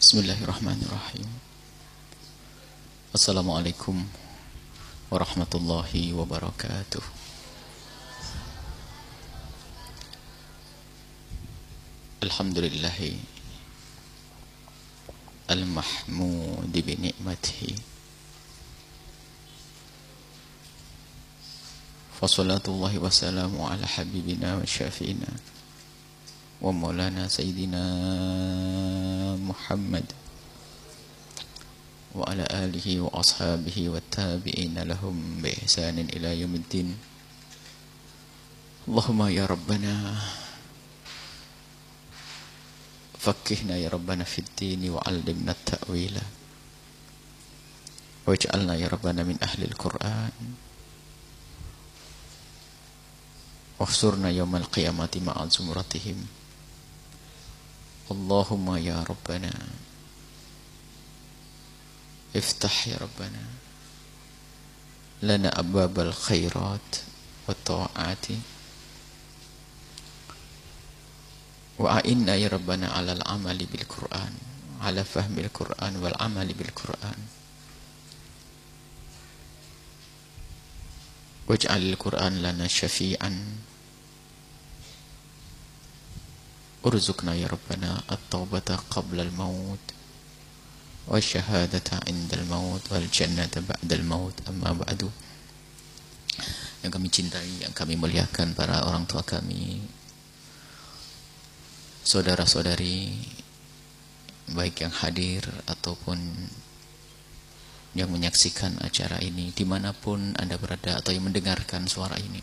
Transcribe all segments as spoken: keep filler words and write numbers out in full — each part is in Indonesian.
Bismillahirrahmanirrahim. Assalamualaikum warahmatullahi wabarakatuh. Alhamdulillahi al-mahmudi bi ni'matihi. Wa salatullahi wa salamu ala habibina wa syafi'ina wa maulana sayyidina Muhammad wa ala alihi wa ashabihi wa tabi'ina lahum bi ihsanin ila yaumiddin. Allahumma ya Rabbana fakkihna ya Rabbana fid dini wa 'allimna at-ta'wila waj'alna ya Rabbana min ahli al-Qur'an wahsurna yawmal qiyamati ma'a zumratihim. Allahumma ya Rabbana iftah ya Rabbana lana abwabal khairat wa ta'ati wa a'inna ya Rabbana ala al-amali bil Qur'an, ala fahmil Qur'an wal amali bil Qur'an. Waj'alil Qur'an lana syafi'an. Urzuqna ya Rabbana at-taubata qabla al-maut wa syahadata 'inda al-maut wal jannata ba'da al-maut. Amma ba'du. Yang kami cintai, yang kami muliakan, para orang tua kami, saudara-saudari, baik yang hadir ataupun yang menyaksikan acara ini dimanapun Anda berada atau yang mendengarkan suara ini.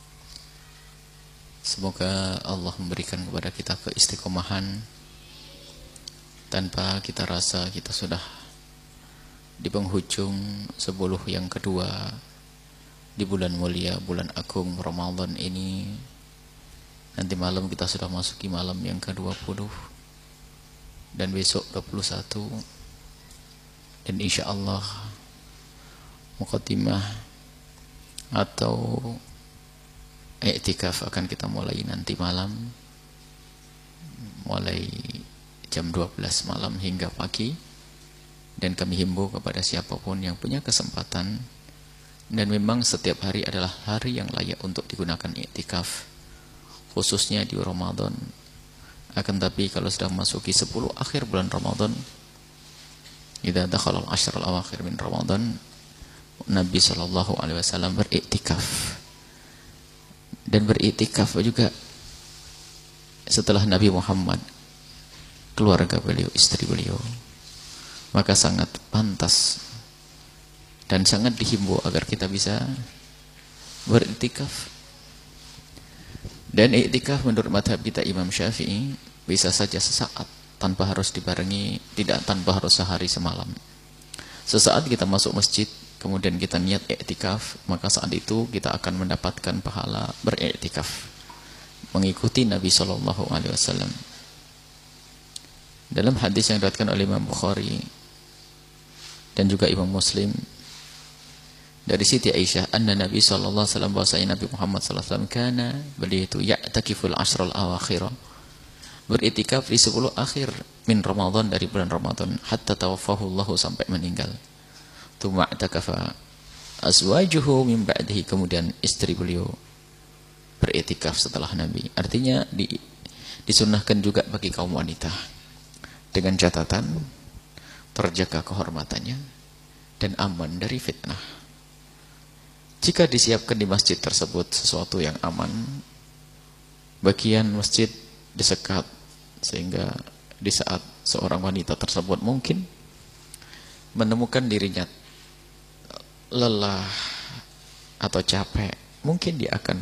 Semoga Allah memberikan kepada kita keistiqomahan tanpa kita rasa kita sudah di penghujung sepuluh yang kedua di bulan mulia, bulan agung Ramadan ini. Nanti malam kita sudah masuki malam yang ke dua puluh dan besok dua puluh satu, dan insya Allah muqaddimah atau i'tikaf akan kita mulai nanti malam, mulai jam dua belas malam hingga pagi. Dan kami himbau kepada siapapun yang punya kesempatan, dan memang setiap hari adalah hari yang layak untuk digunakan i'tikaf, khususnya di Ramadan. Akan tapi kalau sudah masuki sepuluh akhir bulan Ramadan, idza dakhala al-ashr al-awakhir min Ramadan, Nabi sallallahu alaihi wasallam beriktikaf. Dan beriktikaf juga setelah Nabi Muhammad, keluarga beliau, istri beliau. Maka sangat pantas dan sangat dihimbau agar kita bisa beriktikaf. Dan iktikaf menurut mazhab kita Imam Syafi'i bisa saja sesaat, tanpa harus dibarengi, tidak tanpa harus sehari semalam. Sesaat kita masuk masjid, kemudian kita niat iktikaf, maka saat itu kita akan mendapatkan pahala beriktikaf, mengikuti Nabi sallallahu alaihi wasallam. Dalam hadis yang diriwayatkan oleh Imam Bukhari dan juga Imam Muslim dari Siti Aisyah, anna Nabi sallallahu alaihi wasallam, bahwasanya Nabi Muhammad sallallahu alaihi wasallam kana, beliau itu ya'takiful ashral awakhir, beriktikaf di sepuluh akhir min Ramadan, dari bulan Ramadan, hatta tawaffahu Allah, sampai meninggal. Tsumma i'takafa azwajuhu min ba'dihi, kemudian istri beliau beriktikaf setelah Nabi. Artinya di, disunnahkan juga bagi kaum wanita, dengan catatan terjaga kehormatannya dan aman dari fitnah. Jika disiapkan di masjid tersebut sesuatu yang aman, bagian masjid disekat, sehingga di saat seorang wanita tersebut mungkin menemukan dirinya lelah atau capek, mungkin dia akan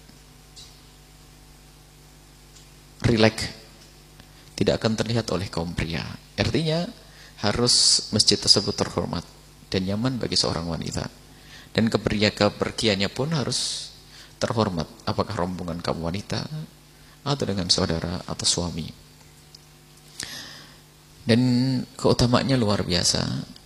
rileks, tidak akan terlihat oleh kaum pria. Artinya harus masjid tersebut terhormat dan nyaman bagi seorang wanita, dan kepergiannya pun harus terhormat, apakah rombongan kaum wanita atau dengan saudara atau suami. Dan keutamaannya luar biasa.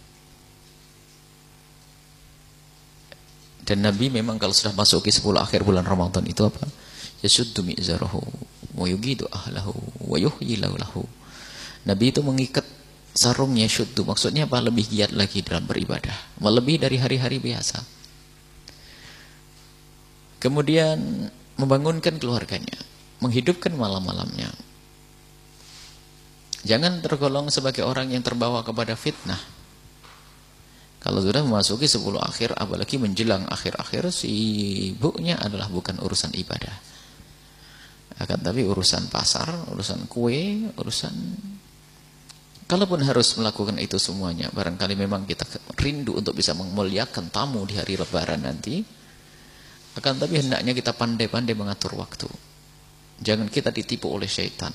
Dan Nabi memang kalau sudah masuk ke sepuluh akhir bulan Ramadan itu apa? Yasuddu mi'zarahu wa yugidu ahlahu wa yuhyi lahu. Nabi itu mengikat sarungnya syuddu, maksudnya apa? Lebih giat lagi dalam beribadah, melebihi dari hari-hari biasa. Kemudian membangunkan keluarganya, menghidupkan malam-malamnya. Jangan tergolong sebagai orang yang terbawa kepada fitnah. Kalau sudah memasuki sepuluh akhir, apalagi menjelang akhir-akhir, sibuknya adalah bukan urusan ibadah. Akan tapi urusan pasar, urusan kue, urusan... Kalaupun harus melakukan itu semuanya, barangkali memang kita rindu untuk bisa memuliakan tamu di hari Lebaran nanti, akan tapi hendaknya kita pandai-pandai mengatur waktu. Jangan kita ditipu oleh syaitan.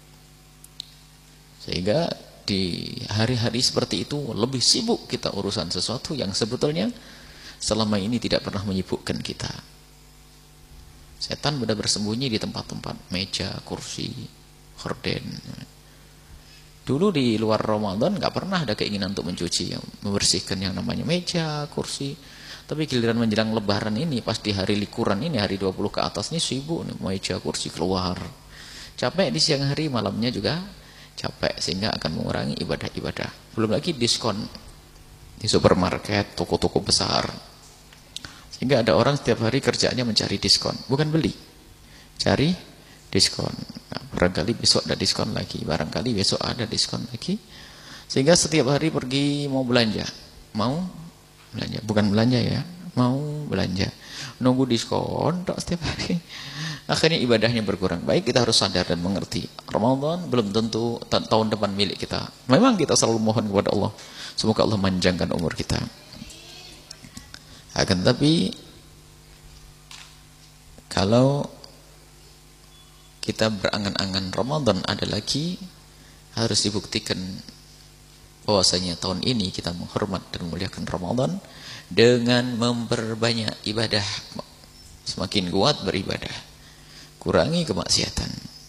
Sehingga di hari-hari seperti itu lebih sibuk kita urusan sesuatu yang sebetulnya selama ini tidak pernah menyibukkan kita. Setan sudah bersembunyi di tempat-tempat meja, kursi, horden. Dulu di luar Ramadan nggak pernah ada keinginan untuk mencuci, membersihkan yang namanya meja, kursi. Tapi giliran menjelang Lebaran ini, pas di hari likuran ini, hari dua puluh ke atas ini sibuk nih, meja, kursi keluar. Capek di siang hari, malamnya juga capek, sehingga akan mengurangi ibadah-ibadah. Belum lagi diskon di supermarket, toko-toko besar, sehingga ada orang setiap hari kerjanya mencari diskon, bukan beli, cari diskon. Nah, barangkali besok ada diskon lagi, barangkali besok ada diskon lagi, sehingga setiap hari pergi mau belanja, mau belanja, bukan belanja ya, mau belanja, nunggu diskon tak setiap hari. Akhirnya ibadahnya berkurang. Baik, kita harus sadar dan mengerti, Ramadan belum tentu tahun depan milik kita. Memang kita selalu mohon kepada Allah, semoga Allah manjangkan umur kita. Akan tapi kalau kita berangan-angan Ramadan ada lagi, harus dibuktikan bahwasanya tahun ini kita menghormat dan memuliakan Ramadan dengan memperbanyak ibadah. Semakin kuat beribadah, kurangi kemaksiatan.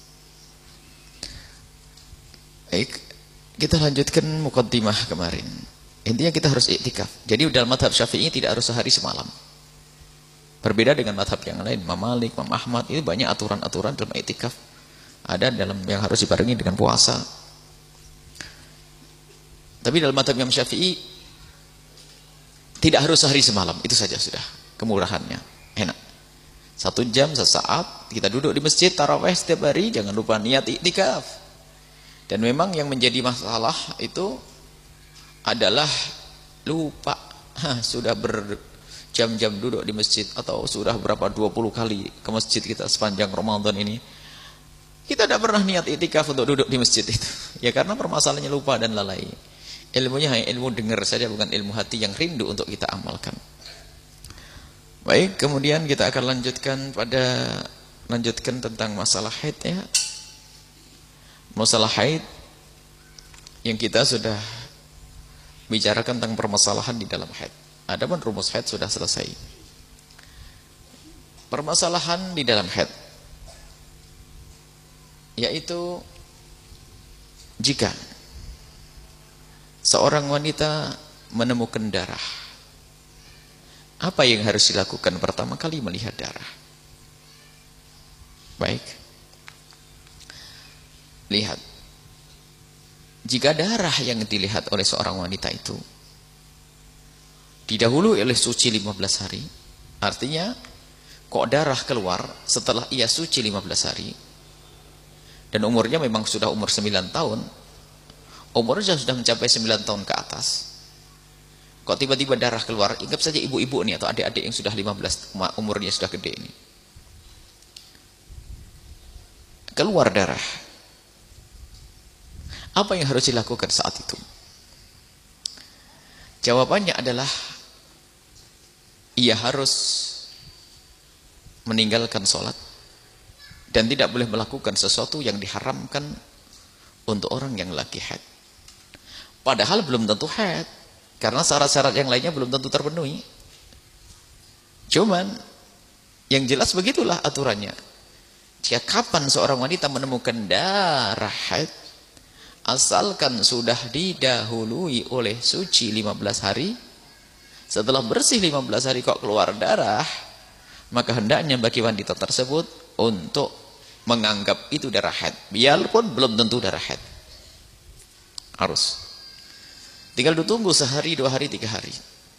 Baik, kita lanjutkan muqaddimah kemarin. Intinya kita harus iktikaf. Jadi dalam mazhab Syafi'i tidak harus sehari semalam. Berbeda dengan mazhab yang lain, Imam Malik, Imam Ahmad, itu banyak aturan-aturan dalam iktikaf. Ada dalam yang harus dibarengi dengan puasa. Tapi dalam mazhab Imam Syafi'i tidak harus sehari semalam, itu saja sudah kemurahannya, enak. Satu jam, sesaat, kita duduk di masjid, taraweh setiap hari, jangan lupa niat iktikaf. Dan memang yang menjadi masalah itu adalah lupa. Hah, sudah berjam-jam duduk di masjid, atau sudah berapa dua puluh kali ke masjid kita sepanjang Ramadan ini. Kita tidak pernah niat iktikaf untuk duduk di masjid itu. Ya karena permasalahannya lupa dan lalai. Ilmunya hanya ilmu dengar saja, bukan ilmu hati yang rindu untuk kita amalkan. Baik, kemudian kita akan lanjutkan pada lanjutkan tentang masalah haid ya. Masalah haid yang kita sudah bicarakan tentang permasalahan di dalam haid. Adapun rumus haid sudah selesai. Permasalahan di dalam haid yaitu jika seorang wanita menemukan darah, apa yang harus dilakukan? Pertama kali melihat darah. Baik. Lihat. Jika darah yang dilihat oleh seorang wanita itu didahului oleh suci lima belas hari, artinya kok darah keluar setelah ia suci lima belas hari, dan umurnya memang sudah umur sembilan tahun, umurnya sudah mencapai sembilan tahun ke atas, kok tiba-tiba darah keluar. Ingat saja ibu-ibu nih atau adik-adik yang sudah lima belas, umurnya sudah gede ini, keluar darah, apa yang harus dilakukan saat itu? Jawabannya adalah ia harus meninggalkan sholat dan tidak boleh melakukan sesuatu yang diharamkan untuk orang yang lagi haid. Padahal belum tentu haid, karena syarat-syarat yang lainnya belum tentu terpenuhi. Cuman yang jelas begitulah aturannya. Jika kapan seorang wanita menemukan darah haid, asalkan sudah didahului oleh suci lima belas hari, setelah bersih lima belas hari kok keluar darah, maka hendaknya bagi wanita tersebut untuk menganggap itu darah haid, biarpun belum tentu darah haid. Harus. Tinggal ditunggu sehari, dua hari, tiga hari.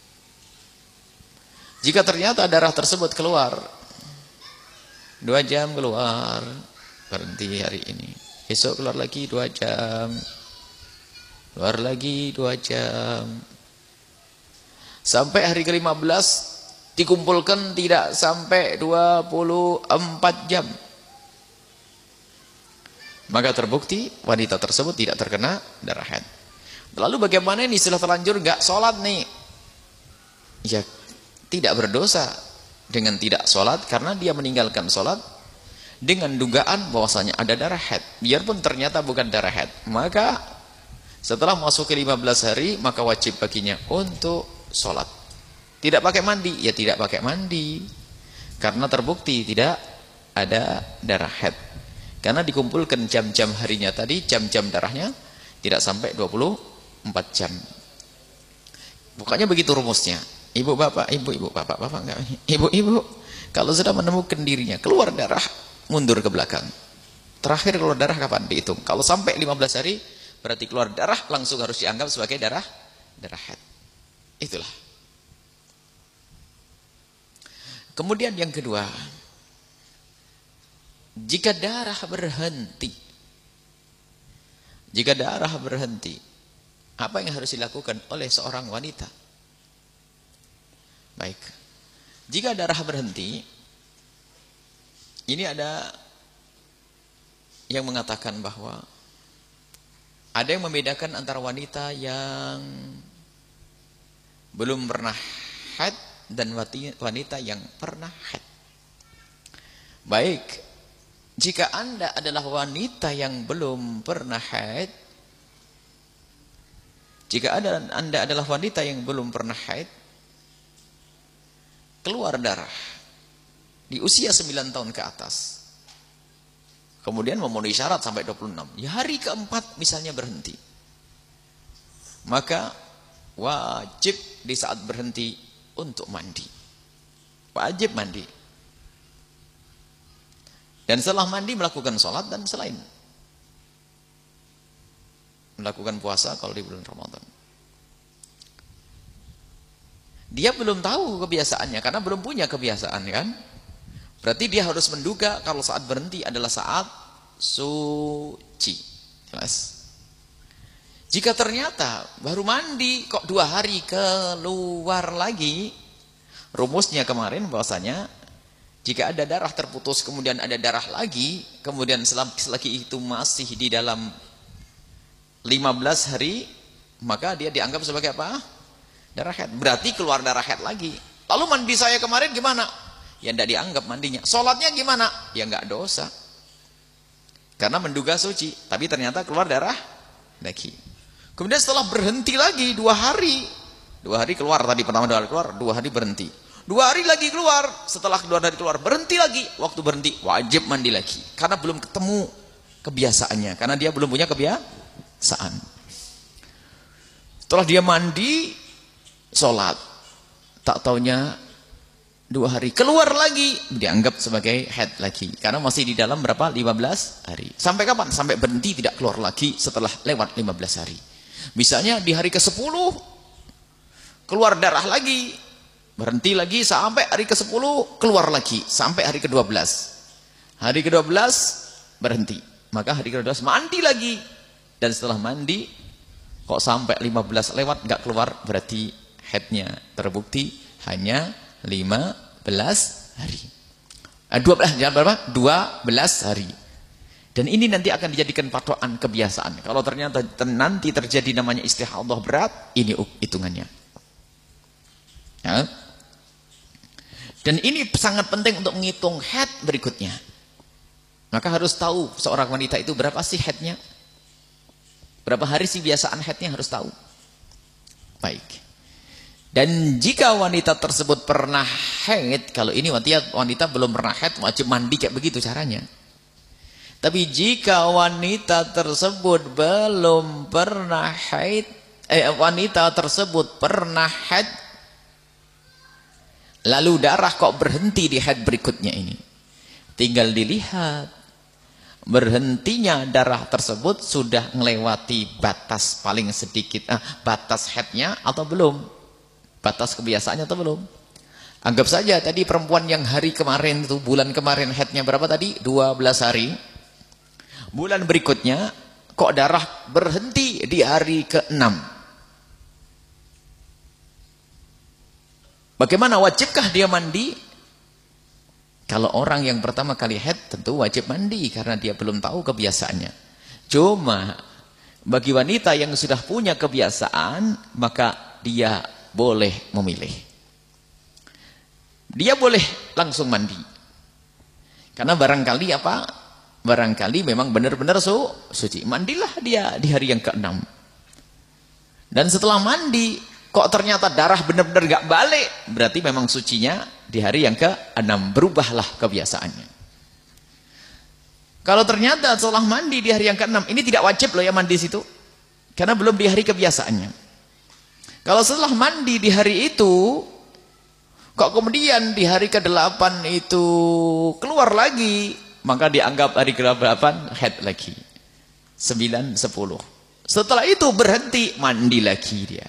Jika ternyata darah tersebut keluar, dua jam keluar, berhenti hari ini. Esok keluar lagi dua jam, keluar lagi dua jam. Sampai hari ke lima belas dikumpulkan tidak sampai dua puluh empat jam. Maka terbukti wanita tersebut tidak terkena darah haid. Lalu bagaimana ini setelah terlanjur gak sholat nih? Ya tidak berdosa dengan tidak sholat karena dia meninggalkan sholat dengan dugaan bahwasanya ada darah haid. Biarpun ternyata bukan darah haid. Maka setelah masuk ke lima belas hari maka wajib baginya untuk sholat. Tidak pakai mandi, ya tidak pakai mandi. Karena terbukti tidak ada darah haid. Karena dikumpulkan jam-jam harinya tadi, jam-jam darahnya tidak sampai dua puluh empat jam. Pokoknya begitu rumusnya. Ibu bapak, ibu ibu bapak bapak enggak. Ibu ibu kalau sudah menemukan dirinya keluar darah, mundur ke belakang. Terakhir keluar darah kapan dihitung? Kalau sampai lima belas hari berarti keluar darah langsung harus dianggap sebagai darah darah haid. Itulah. Kemudian yang kedua, jika darah berhenti, jika darah berhenti, apa yang harus dilakukan oleh seorang wanita? Baik, jika darah berhenti, ini ada yang mengatakan bahwa ada yang membedakan antara wanita yang belum pernah haid dan wanita yang pernah haid. Baik, jika Anda adalah wanita yang belum pernah haid, jika ada, Anda adalah wanita yang belum pernah haid, keluar darah di usia sembilan tahun ke atas, kemudian memenuhi syarat sampai dua puluh enam, ya hari keempat misalnya berhenti, maka wajib di saat berhenti untuk mandi. Wajib mandi. Dan setelah mandi melakukan sholat dan selain melakukan puasa kalau di bulan Ramadan. Dia belum tahu kebiasaannya karena belum punya kebiasaan kan. Berarti dia harus menduga kalau saat berhenti adalah saat suci. Jelas. Jika ternyata baru mandi kok dua hari keluar lagi, rumusnya kemarin bahwasanya jika ada darah terputus kemudian ada darah lagi, kemudian selagi itu masih di dalam lima belas hari, maka dia dianggap sebagai apa? Darah haid. Berarti keluar darah haid lagi. Lalu mandi saya kemarin gimana? Ya tidak dianggap mandinya. Sholatnya gimana? Ya nggak dosa. Karena menduga suci, tapi ternyata keluar darah lagi. Kemudian setelah berhenti lagi dua hari, dua hari keluar tadi pertama dua hari keluar, dua hari berhenti, dua hari lagi keluar, setelah dua hari keluar berhenti lagi, waktu berhenti wajib mandi lagi, karena belum ketemu kebiasaannya, karena dia belum punya kebiasaan. Setelah dia mandi, sholat, tak taunya dua hari keluar lagi, dianggap sebagai haid lagi, karena masih di dalam berapa? lima belas hari. Sampai kapan? Sampai berhenti tidak keluar lagi setelah lewat lima belas hari. Misalnya di hari ke sepuluh keluar darah lagi, berhenti lagi sampai hari ke sepuluh keluar lagi sampai hari ke dua belas. Hari ke dua belas berhenti, maka hari ke dua belas mandi lagi, dan setelah mandi kok sampai lima belas lewat nggak keluar, berarti haidnya terbukti hanya lima belas hari. Eh, dua belas, jangan berapa? dua belas hari. Dan ini nanti akan dijadikan patokan kebiasaan. Kalau ternyata nanti terjadi namanya istihadah berat, ini hitungannya. Ya. Dan ini sangat penting untuk menghitung haid berikutnya. Maka harus tahu seorang wanita itu berapa sih haidnya? Berapa hari sih biasaan haidnya, harus tahu. Baik. Dan jika wanita tersebut pernah haid, kalau ini wanita, wanita belum pernah haid, wajib mandi kayak begitu caranya. Tapi jika wanita tersebut belum pernah haid, eh, wanita tersebut pernah haid, lalu darah kok berhenti di haid berikutnya ini, tinggal dilihat berhentinya darah tersebut sudah melewati batas paling sedikit, ah, batas haidnya atau belum, batas kebiasaannya atau belum. Anggap saja tadi perempuan yang hari kemarin itu, bulan kemarin haidnya berapa tadi? dua belas hari. Bulan berikutnya kok darah berhenti di hari ke enam. Bagaimana, wajibkah dia mandi? Kalau orang yang pertama kali haid tentu wajib mandi karena dia belum tahu kebiasaannya. Cuma bagi wanita yang sudah punya kebiasaan, maka dia boleh memilih. Dia boleh langsung mandi. Karena barangkali apa? Barangkali memang benar-benar su suci. Mandilah dia di hari yang keenam. Dan setelah mandi, kok ternyata darah benar-benar gak balik, berarti memang sucinya di hari yang keenam. Berubahlah kebiasaannya. Kalau ternyata setelah mandi di hari yang keenam, ini tidak wajib loh ya mandi situ, karena belum di hari kebiasaannya. Kalau setelah mandi di hari itu, kok kemudian di hari kedelapan itu keluar lagi, maka dianggap hari kedelapan haid lagi. sembilan, sepuluh. Setelah itu berhenti, mandi lagi dia.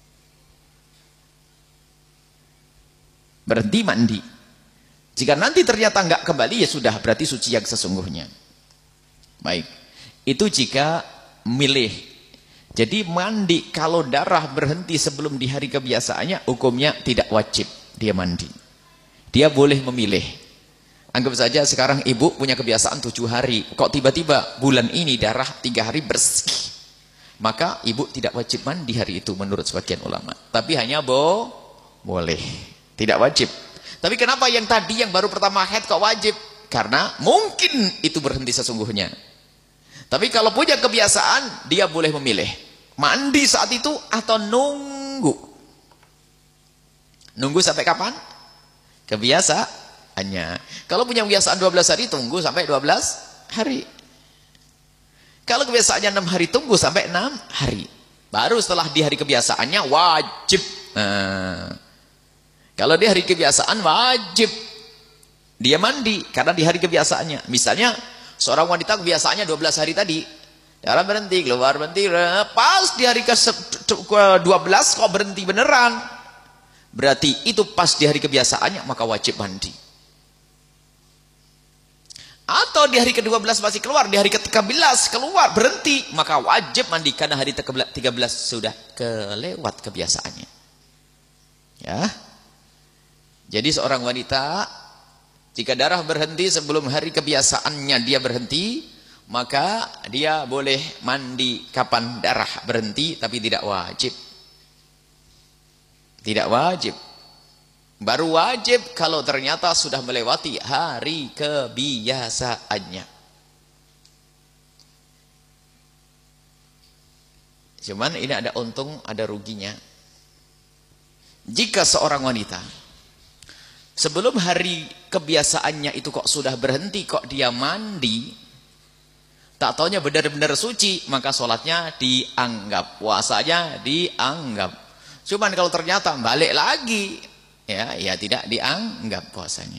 Berhenti mandi. Jika nanti ternyata enggak kembali, ya sudah, berarti suci yang sesungguhnya. Baik. Itu jika milih. Jadi mandi kalau darah berhenti sebelum di hari kebiasaannya, hukumnya tidak wajib dia mandi. Dia boleh memilih. Anggap saja sekarang ibu punya kebiasaan tujuh hari. Kok tiba-tiba bulan ini darah tiga hari bersih. Maka ibu tidak wajib mandi hari itu menurut sebagian ulama. Tapi hanya bo boleh. Tidak wajib. Tapi kenapa yang tadi yang baru pertama haid kok wajib? Karena mungkin itu berhenti sesungguhnya. Tapi kalau punya kebiasaan, dia boleh memilih. Mandi saat itu atau nunggu. Nunggu sampai kapan? Kebiasaannya. Kalau punya kebiasaan dua belas hari, tunggu sampai dua belas hari. Kalau kebiasaannya enam hari, tunggu sampai enam hari. Baru setelah di hari kebiasaannya wajib. Nah, kalau di hari kebiasaan wajib dia mandi karena di hari kebiasaannya. Misalnya seorang wanita kebiasaannya dua belas hari tadi, darah berhenti, keluar berhenti, pas di hari ke dua belas kok berhenti beneran. Berarti itu pas di hari kebiasaannya, maka wajib mandi. Atau di hari ke dua belas masih keluar, di hari ke tiga belas keluar berhenti, maka wajib mandi karena hari ke tiga belas sudah kelewat kebiasaannya. Ya. Jadi seorang wanita jika darah berhenti sebelum hari kebiasaannya dia berhenti, maka dia boleh mandi kapan darah berhenti, tapi tidak wajib. Tidak wajib. Baru wajib kalau ternyata sudah melewati hari kebiasaannya. Cuman ini ada untung, ada ruginya. Jika seorang wanita sebelum hari kebiasaannya itu kok sudah berhenti, kok dia mandi, tak taunya benar-benar suci, maka sholatnya dianggap, puasanya dianggap. Cuman kalau ternyata balik lagi, ya, ya tidak dianggap puasanya.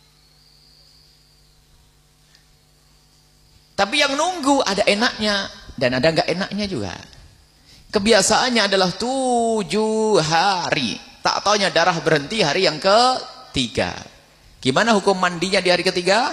Tapi yang nunggu ada enaknya dan ada enggak enaknya juga. Kebiasaannya adalah tujuh hari. Tak taunya darah berhenti hari yang ketiga. Gimana hukum mandinya di hari ketiga?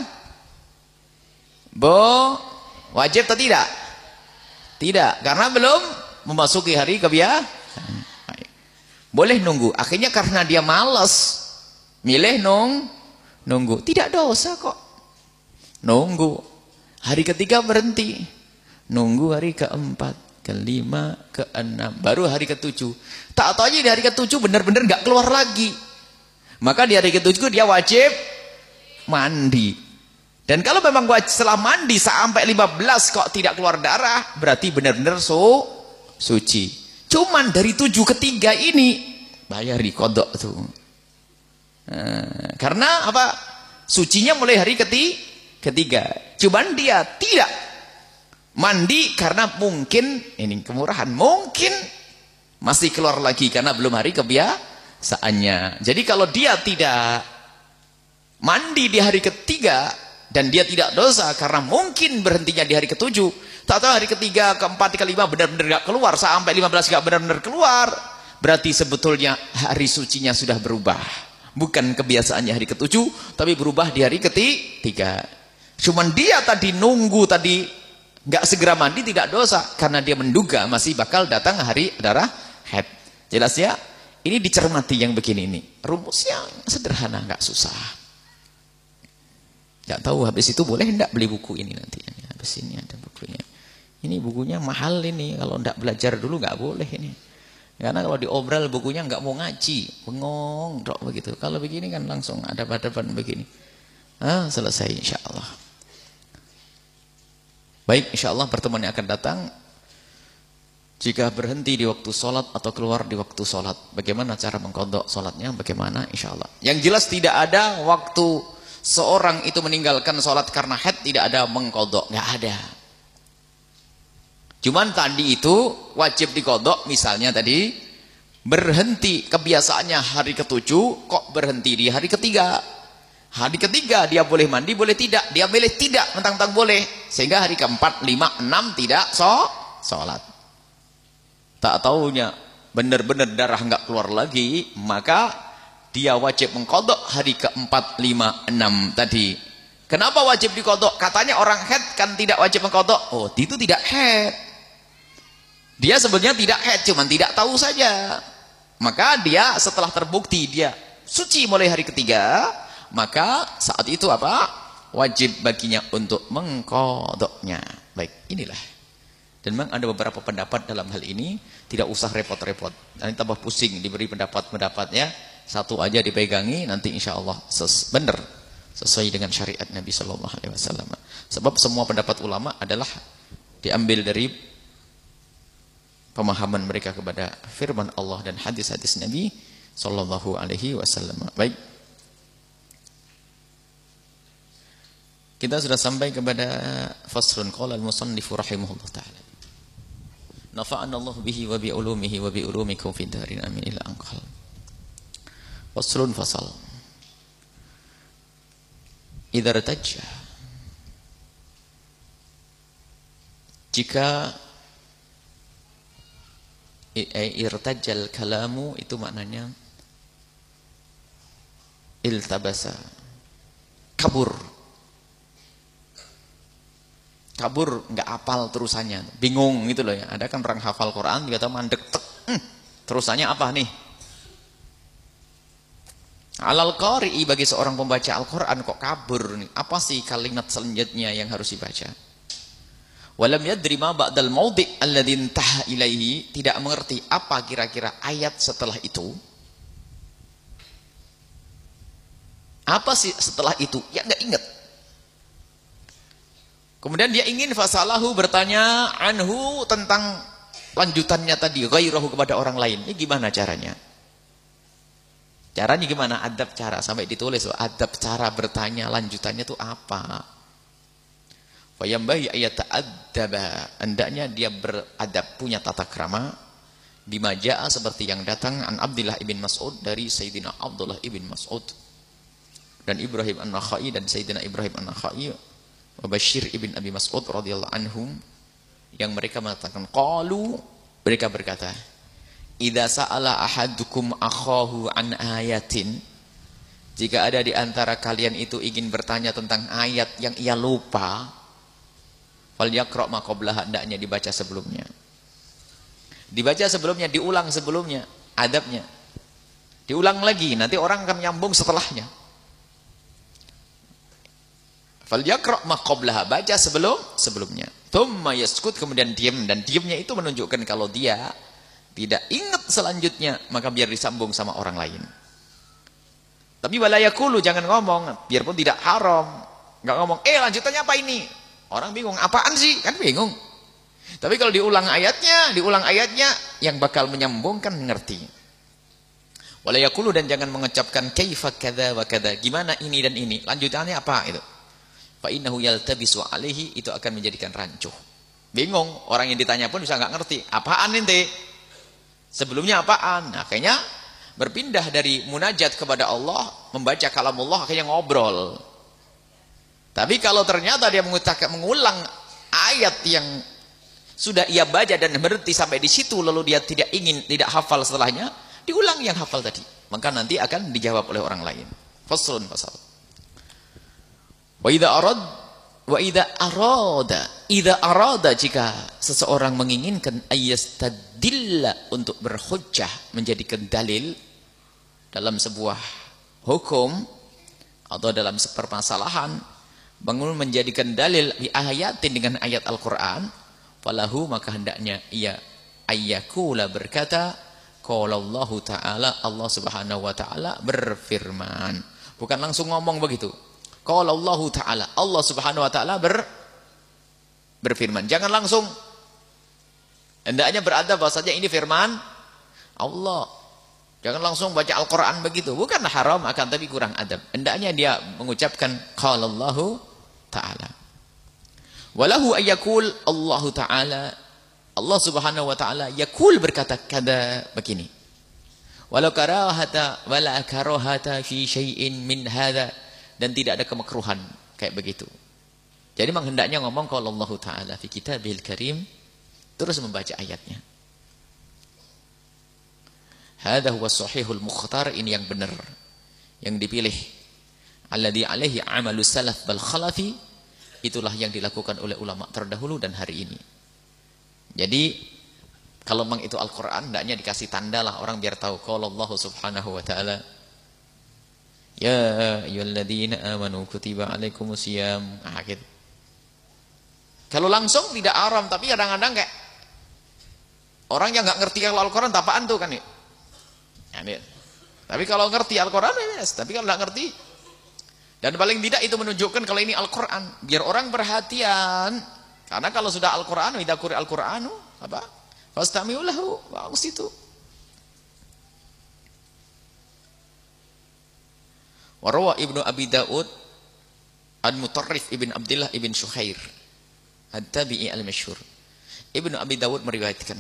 Bo, wajib atau tidak? Tidak, karena belum memasuki hari kebiasaan. Boleh nunggu. Akhirnya karena dia malas, milih nung, nunggu. Tidak dosa kok. Nunggu. Hari ketiga berhenti. Nunggu hari keempat, kelima, keenam. Baru hari ketujuh. Tak tahu aja di hari ketujuh benar-benar gak keluar lagi. Maka di hari ketujuh dia wajib mandi. Dan kalau memang setelah mandi sampai lima belas kok tidak keluar darah, berarti benar-benar su, suci. Cuman dari tujuh ketiga ini bayar di kodok tuh. Nah, karena apa? Sucinya mulai hari keti, ketiga. Cuman dia tidak mandi karena mungkin ini kemurahan, mungkin masih keluar lagi karena belum hari kebiasaannya. Jadi kalau dia tidak mandi di hari ketiga, Dan dia tidak dosa karena mungkin berhentinya di hari ketujuh. Tak tahu hari ketiga, keempat, kelima benar-benar gak keluar. Sampai lima belas gak benar-benar keluar. Berarti sebetulnya hari sucinya sudah berubah. Bukan kebiasaannya hari ketujuh, tapi berubah di hari ketiga. Cuman dia tadi nunggu tadi gak segera mandi tidak dosa. Karena dia menduga masih bakal datang hari darah haid. Jelas ya? Ini dicermati yang begini ini. Rumusnya sederhana, gak susah. Gak tahu habis itu boleh enggak beli buku ini nanti. Habis ini ada bukunya. Ini bukunya mahal ini. Kalau enggak belajar dulu enggak boleh ini. Karena kalau diobral bukunya enggak mau ngaji. Bengong dok begitu. Kalau begini kan langsung ada hadapan begini. Ah, selesai insyaallah. Baik, insyaallah pertemuan yang akan datang. Jika berhenti di waktu sholat atau keluar di waktu sholat. Bagaimana cara mengkodok sholatnya? Bagaimana insyaallah. Yang jelas tidak ada waktu seorang itu meninggalkan sholat karena haid tidak ada mengkodok, nggak ada. Cuman tadi itu wajib dikodok, misalnya tadi berhenti kebiasaannya hari ketujuh, kok berhenti di hari ketiga. Hari ketiga dia boleh mandi, boleh tidak. Dia boleh tidak, mentang-mentang boleh. Sehingga hari keempat, lima, enam tidak so, sholat. Tak taunya benar-benar darah nggak keluar lagi, maka dia wajib mengkodok hari keempat, lima, enam tadi. Kenapa wajib dikodok? Katanya orang haid kan tidak wajib mengkodok. Oh, itu tidak haid. Dia sebenarnya tidak haid, cuman tidak tahu saja. Maka dia setelah terbukti dia suci mulai hari ketiga, maka saat itu apa? Wajib baginya untuk mengkodoknya. Baik, inilah. Dan memang ada beberapa pendapat dalam hal ini, tidak usah repot-repot. Nanti tambah pusing diberi pendapat-pendapatnya. Satu aja dipegangi, nanti insya Allah ses benar sesuai dengan syariat Nabi Shallallahu Alaihi Wasallam. Sebab semua pendapat ulama adalah diambil dari pemahaman mereka kepada firman Allah dan hadis-hadis Nabi Shallallahu Alaihi Wasallam. Baik, kita sudah sampai kepada faslun qala al-musannifu rahimahullah taala. Nafa'ana Allah bihi wa bi ulumihi wa bi ulumikum fid darin amin ila anqal. Faslun fasal. Idza irtajja, jika irtajal kalamu itu maknanya iltabasa, kabur. Kabur nggak hafal terusannya, bingung gitu loh ya. Ada kan orang hafal Quran dia tahu mandek tek, hmm, terusannya apa nih? Alal qari'i, bagi seorang pembaca Al-Quran kok kabur nih. Apa sih kalimat selanjutnya yang harus dibaca? Walam yadri ma ba'dal maudhi' alladhi intaha ilaihi, tidak mengerti apa kira-kira ayat setelah itu. Apa sih setelah itu? Ya enggak ingat. Kemudian dia ingin fasalahu, bertanya anhu tentang lanjutannya tadi, ghairahu, kepada orang lain. Ini gimana caranya? Caranya gimana? Adab cara, sampai ditulis loh, adab cara bertanya lanjutannya itu apa? Fayambahi ayat ta'addaba, hendaknya dia beradab, punya tata krama. Bima ja'a, seperti yang datang an Abdullah ibn Mas'ud, dari Sayyidina Abdullah ibn Mas'ud dan Ibrahim an-Nakhai, dan Sayyidina Ibrahim an-Nakhai wa Bashir ibn Abi Mas'ud radhiyallahu anhum, yang mereka mengatakan qalu, mereka berkata, idza sa'ala ahadukum akhahu an ayatin, jika ada di antara kalian itu ingin bertanya tentang ayat yang ia lupa, falyaqra ma qablaha, hendaknya dibaca sebelumnya. Dibaca sebelumnya, diulang sebelumnya, adabnya. Diulang lagi, nanti orang akan nyambung setelahnya. Falyaqra ma qablaha, baca sebelum sebelumnya. Tsumma yaskut, kemudian diam, dan diamnya itu menunjukkan kalau dia tidak ingat selanjutnya, maka biar disambung sama orang lain. Tapi wala yaqulu, jangan ngomong, biarpun tidak haram. Enggak ngomong, "Eh, lanjutannya apa ini?" Orang bingung, apaan sih? Kan bingung. Tapi kalau diulang ayatnya, diulang ayatnya, yang bakal menyambungkan ngerti. Wala yaqulu, dan jangan mengucapkan kaifa kadza wa kadza, gimana ini dan ini, lanjutannya apa itu. Fa innahu yaltabisu alaihi, itu akan menjadikan rancuh. Bingung, orang yang ditanya pun bisa enggak ngerti, apaan ente? Sebelumnya apaan? Nah, akhirnya berpindah dari munajat kepada Allah, membaca kalamullah, akhirnya ngobrol. Tapi kalau ternyata dia mengucapkan mengulang ayat yang sudah ia baca dan berhenti sampai di situ, lalu dia tidak ingin, tidak hafal setelahnya, diulang yang hafal tadi. Maka nanti akan dijawab oleh orang lain. Faslun fasal. Wa idza arad wa idza arada, idza arada jika seseorang menginginkan ayyastadilla untuk berhujjah, menjadikan dalil dalam sebuah hukum atau dalam permasalahan, bangun menjadikan dalil bi ayatin dengan ayat Al-Qur'an, falahu maka hendaknya ia ayyakula berkata qala Allah taala, Allah Subhanahu wa taala berfirman. Bukan langsung ngomong begitu. Qala Allah taala, Allah Subhanahu wa taala ber berfirman. Jangan langsung. Hendaknya beradab bahwasanya ini firman Allah. Jangan langsung baca Al-Qur'an begitu. Bukan haram, akan tapi kurang adab. Hendaknya dia mengucapkan qala Allah taala. Walahu ayyakul Allah taala, Allah Subhanahu wa taala yakul berkata kada begini. Walau karahata wala karahata fi syai'in min hadza, dan tidak ada kemakruhan kayak begitu. Jadi memang hendaknya ngomong qala Allah taala fi kitabil karim, terus membaca ayatnya. Hadza huwa sahihul mukhtar, ini yang benar, yang dipilih. Alladzi alaihi amalus salaf bal khalafi, itulah yang dilakukan oleh ulama terdahulu dan hari ini. Jadi kalau memang itu Al-Qur'an, hendaknya dikasih tanda lah orang biar tahu qala Allah Subhanahu wa taala ya ayyuhalladzina amanu kutiba alaikumusiyam. Ah gitu. Kalau langsung tidak haram, tapi kadang-kadang kayak orang yang enggak ngerti Al-Qur'an tapaan tuh kan ya. Ya, tapi kalau ngerti Al-Qur'an ya, tapi kalau enggak ngerti, dan paling tidak itu menunjukkan kalau ini Al-Qur'an, biar orang perhatian. Karena kalau sudah Al-Qur'an, idza quri Al-Qur'anu apa? Fastami'u lahu, bagus itu. Warawa Ibnu Abi Daud an Mutarrif ibn Abdullah ibn Syukhair at-Tabi'i al-masyhur. Ibnu Abi Daud meriwayatkan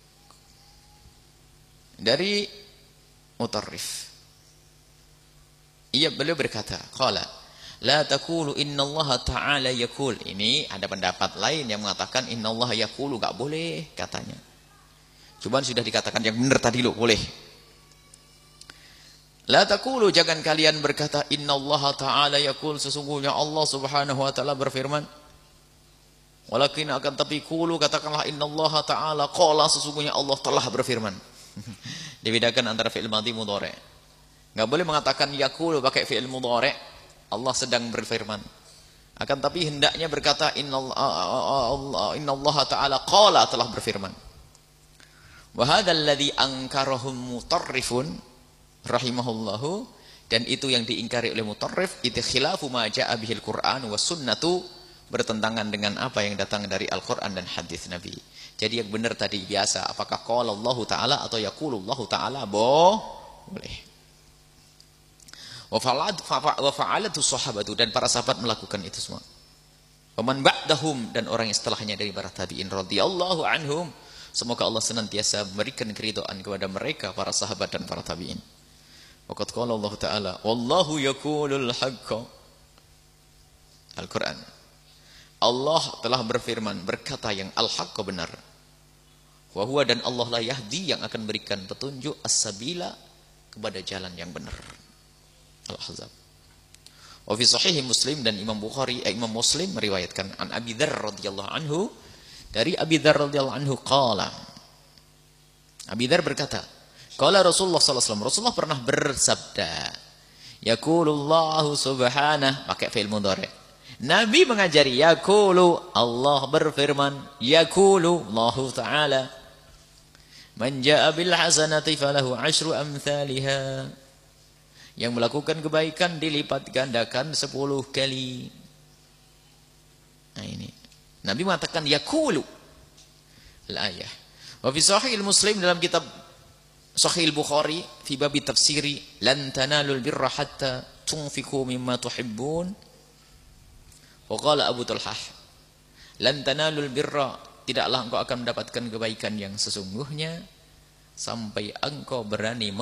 dari Mutarrif. Ia beliau berkata, qala la taqulu innallaha ta'ala yaqul. Ini ada pendapat lain yang mengatakan innallaha yaqulu, enggak boleh katanya. Cuman sudah dikatakan yang benar tadi loh, boleh. La taqulu, jangan kalian berkata innallaha ta'ala yaqul, sesungguhnya Allah Subhanahu wa taala berfirman. Walakin akan tapi qulu, katakanlah innallaha ta'ala qala, sesungguhnya Allah telah berfirman. Dibedakan antara fi'il madhi mudhari'. Enggak boleh mengatakan yaqulu pakai fi'il mudhari', Allah sedang berfirman. Akan tapi hendaknya berkata innallaha innallaha ta'ala qala, telah berfirman. Wa hadzal ladzi ankarahum Mutarrifun rahimahullahu, dan itu yang diingkari oleh Mutarrif, itu khilafu ma jaa bihil Qur'an was sunnatu, bertentangan dengan apa yang datang dari Al-Qur'an dan hadis Nabi. Jadi yang benar tadi biasa, apakah qala Allah taala atau yaqulullahu taala, boh boleh. Wa fa'alat wa fa'alatu sahabatu, dan para sahabat melakukan itu semua. Wa man ba'dahum, dan orang yang setelahnya dari para tabi'in radhiyallahu anhum, semoga Allah senantiasa memberikan keridhaan kepada mereka, para sahabat dan para tabi'in. Waqad qala Allah taala wallahu yaqulul haqqa, Al-Qur'an. Allah telah berfirman, berkata yang al-haqqa, benar. Wa huwa, dan Allah la yahdi, yang akan berikan petunjuk as-sabila, kepada jalan yang benar. Al-Ahzab. Wa fi sahih Muslim, dan Imam Bukhari eh, Imam Muslim meriwayatkan an Abi Dzar radhiyallahu anhu, dari Abi Dzar radhiyallahu anhu qala, Abi Dzar berkata, qala Rasulullah sallallahu alaihi wasallam, Rasulullah pernah bersabda, yaqulullahu subhanahu, pakai fi'il mudhari'. Nabi mengajari yaqulu, Allah berfirman, yaqulu Allah taala, man jaa bil hasanati falahu asyru amsalha, yang melakukan kebaikan dilipat gandakan sepuluh kali. Nah ini Nabi mengatakan yaqulu al-ayah. Wa fi sahih Muslim, dalam kitab Sahih Bukhari fi bab tafsiri, lan tanalul birra hatta tunfiqu mimma tuhibbun. Wa qala Abu Talhah, lan tanalul birra, tidaklah engkau akan mendapatkan kebaikan yang sesungguhnya sampai engkau berani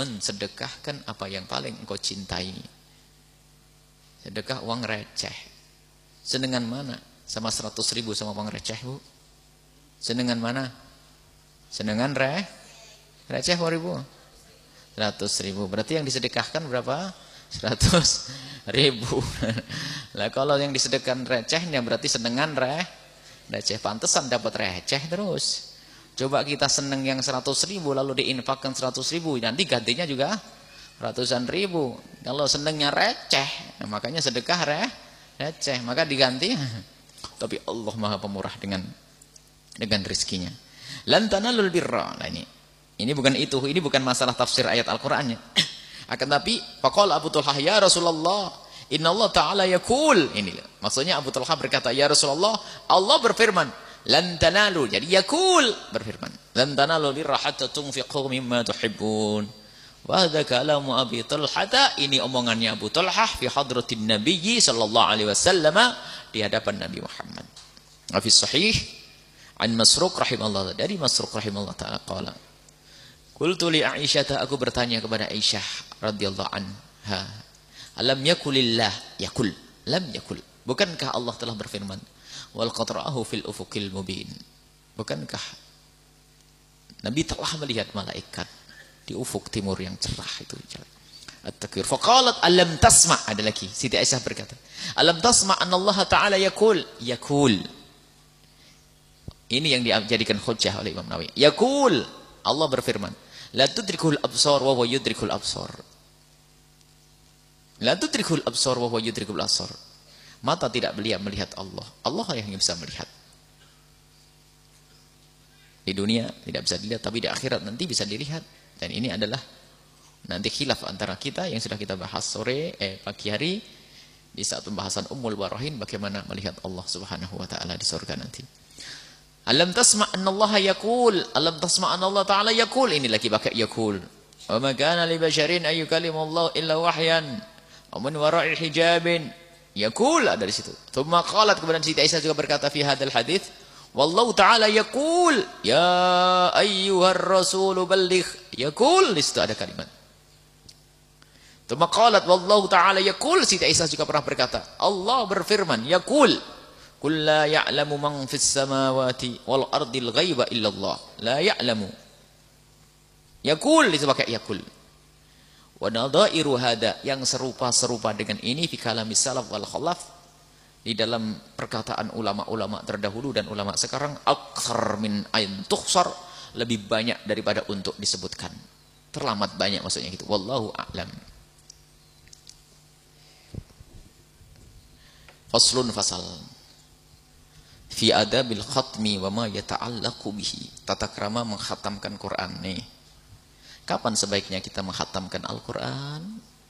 mensedekahkan apa yang paling engkau cintai. Sedekah uang receh. Senengan mana? Sama seratus ribu sama uang receh, Bu? Senengan mana? Senengan re? Receh uang ribu? Seratus ribu. Berarti yang disedekahkan berapa? Seratus ribu. Lah kalau yang disedekahkan recehnya berarti senengan re? Receh. Pantesan dapat receh terus. Coba kita seneng yang seratus ribu lalu diinfakkan seratus ribu. Nanti gantinya juga ratusan ribu. Kalau senengnya receh, nah makanya sedekah re? Receh. Maka diganti. Tapi Allah Maha Pemurah dengan dengan rezekinya. Lan tanalul birra. Nah ini. Ini bukan itu, ini bukan masalah tafsir ayat Al-Qur'annya. Akan tapi faqala Abu Talhah ya Rasulullah, innallah ta'ala yaqul. Ini maksudnya Abu Talhah berkata, ya Rasulullah, Allah berfirman, lan tanalu. Jadi yaqul berfirman, lan tanalu birra hatta tunfiqu mimma tuhibbun. Wa hadza kalamu Abi Talhah, ini omongannya Abu Talhah fi hadratin Nabi sallallahu alaihi wasallam, di hadapan Nabi Muhammad. Wa fi sahih an Masruq rahimallahu, dari Masruq rahimallahu taala qala, qultu li Aisyah, aku bertanya kepada Aisyah radhiyallahu anha, alam yakulillah yakul, lam yakul, bukankah Allah telah berfirman, wal qatra'ahu fil ufuqil mubin, bukankah Nabi telah melihat malaikat di ufuk timur yang cerah itu. At-Takwir. Faqalat alam tasma', ada lagi Siti Aisyah berkata, alam tasma' anna Allah ta'ala yakul, yakul. Ini yang dijadikan hujjah oleh Imam Nawawi. Yakul, Allah berfirman, la tudrikul absar wa huwa yudrikul absar. La tudrikul absar wa huwa yudrikul absar. Mata tidak beliau melihat Allah. Allah yang bisa melihat. Di dunia tidak bisa dilihat, tapi di akhirat nanti bisa dilihat. Dan ini adalah nanti khilaf antara kita yang sudah kita bahas sore eh pagi hari di saat pembahasan Ummul Barahin, bagaimana melihat Allah Subhanahu wa taala di surga nanti. Alam tasma' anna Allah yaqul, alam tasma' anna Allah ta'ala yaqul, ini lagi pakai yaqul. Wa ma kana li basharin ay yukallimu Allah illa wahyan wa min wara'i hijabin. Yaqul ada di situ. Tsumma qalat, kemudian Siti Aisyah juga berkata fi hadzal hadits, wallahu ta'ala yaqul ya ayyuhar rasul balligh. Yaqul, di situ ada kalimat. Tsumma qalat wallahu ta'ala yaqul, Siti Aisyah juga pernah berkata, Allah berfirman, yaqul qul la ya'lamu man fis samawati wal ardil ghaiba illallah. La ya'lamu. Yaqul, itu pakai yaqul. Wa nadairu hada, yang serupa-serupa dengan ini fi kalamis salaf wal khalaf, di dalam perkataan ulama-ulama terdahulu dan ulama sekarang, aktsar min ain tuhsar, lebih banyak daripada untuk disebutkan. Terlamat banyak maksudnya gitu. Wallahu a'lam. Faslun fasal. Fi adabil khatmi wa ma yata'allaqu bihi. Tata krama mengkhatamkan Quran nih. Kapan sebaiknya kita mengkhatamkan Al-Quran?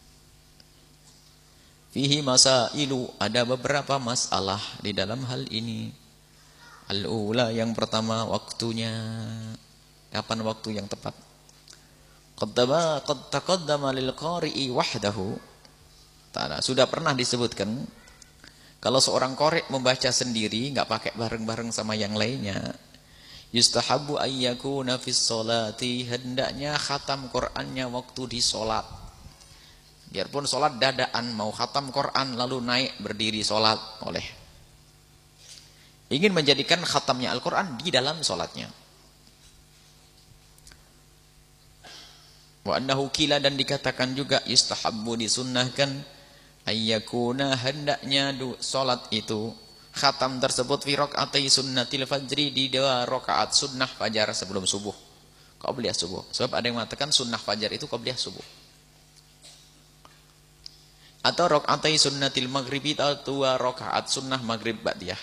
Fihi masailu, ada beberapa masalah di dalam hal ini. Al-ula, yang pertama, waktunya. Kapan waktu yang tepat? Qad taqaddama lil qari'i wahdahu. Sudah pernah disebutkan, kalau seorang qari' membaca sendiri, nggak pakai bareng-bareng sama yang lainnya, yustahabu ayyakuna fis sholati, hendaknya khatam Qur'annya waktu di sholat. Biarpun sholat dadaan, mau khatam Qur'an lalu naik berdiri sholat, boleh. Ingin menjadikan khatamnya Al-Qur'an di dalam sholatnya. Wa annahu qila, dan dikatakan juga yustahabu, disunnahkan, ayyakuna, hendaknya sholat itu, khatam tersebut fi raq'atai sunnatil fajri, di dua rakaat sunnah fajar sebelum subuh, qabliyah subuh. Sebab ada yang mengatakan sunnah fajar itu qabliyah subuh. Atau raq'atai sunnatil maghribi, atau dua rakaat sunnah maghrib ba'diyah.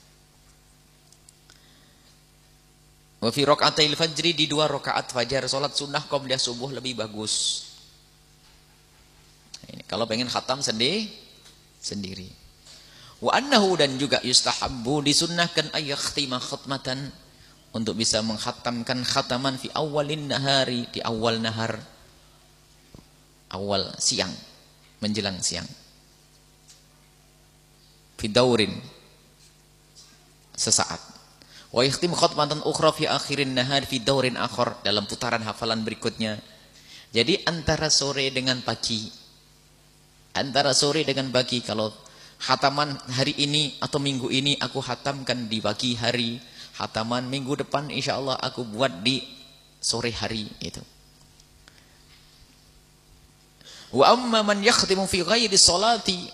Wa fi raq'atai fajri, di dua rakaat fajar salat sunnah qabliyah subuh lebih bagus. Ini kalau pengen khatam sendiri sendiri. Wa annahu, dan juga yustahabbu, disunnahkan ayakhtima khatmatan, untuk bisa mengkhatamkan khataman fi awalin nahari, di awal nahar, awal siang, menjelang siang. Fi daurin, sesaat. Wa yakhtim khatmatan ukhra fi akhirin nahar fi daurin akhar, dalam putaran hafalan berikutnya. Jadi antara sore dengan pagi, antara sore dengan pagi, kalau Khataman hari ini atau minggu ini aku khatamkan di pagi hari. Khataman minggu depan insya Allah aku buat di sore hari itu. Wa amma man yakhtimu fi ghairi sholati.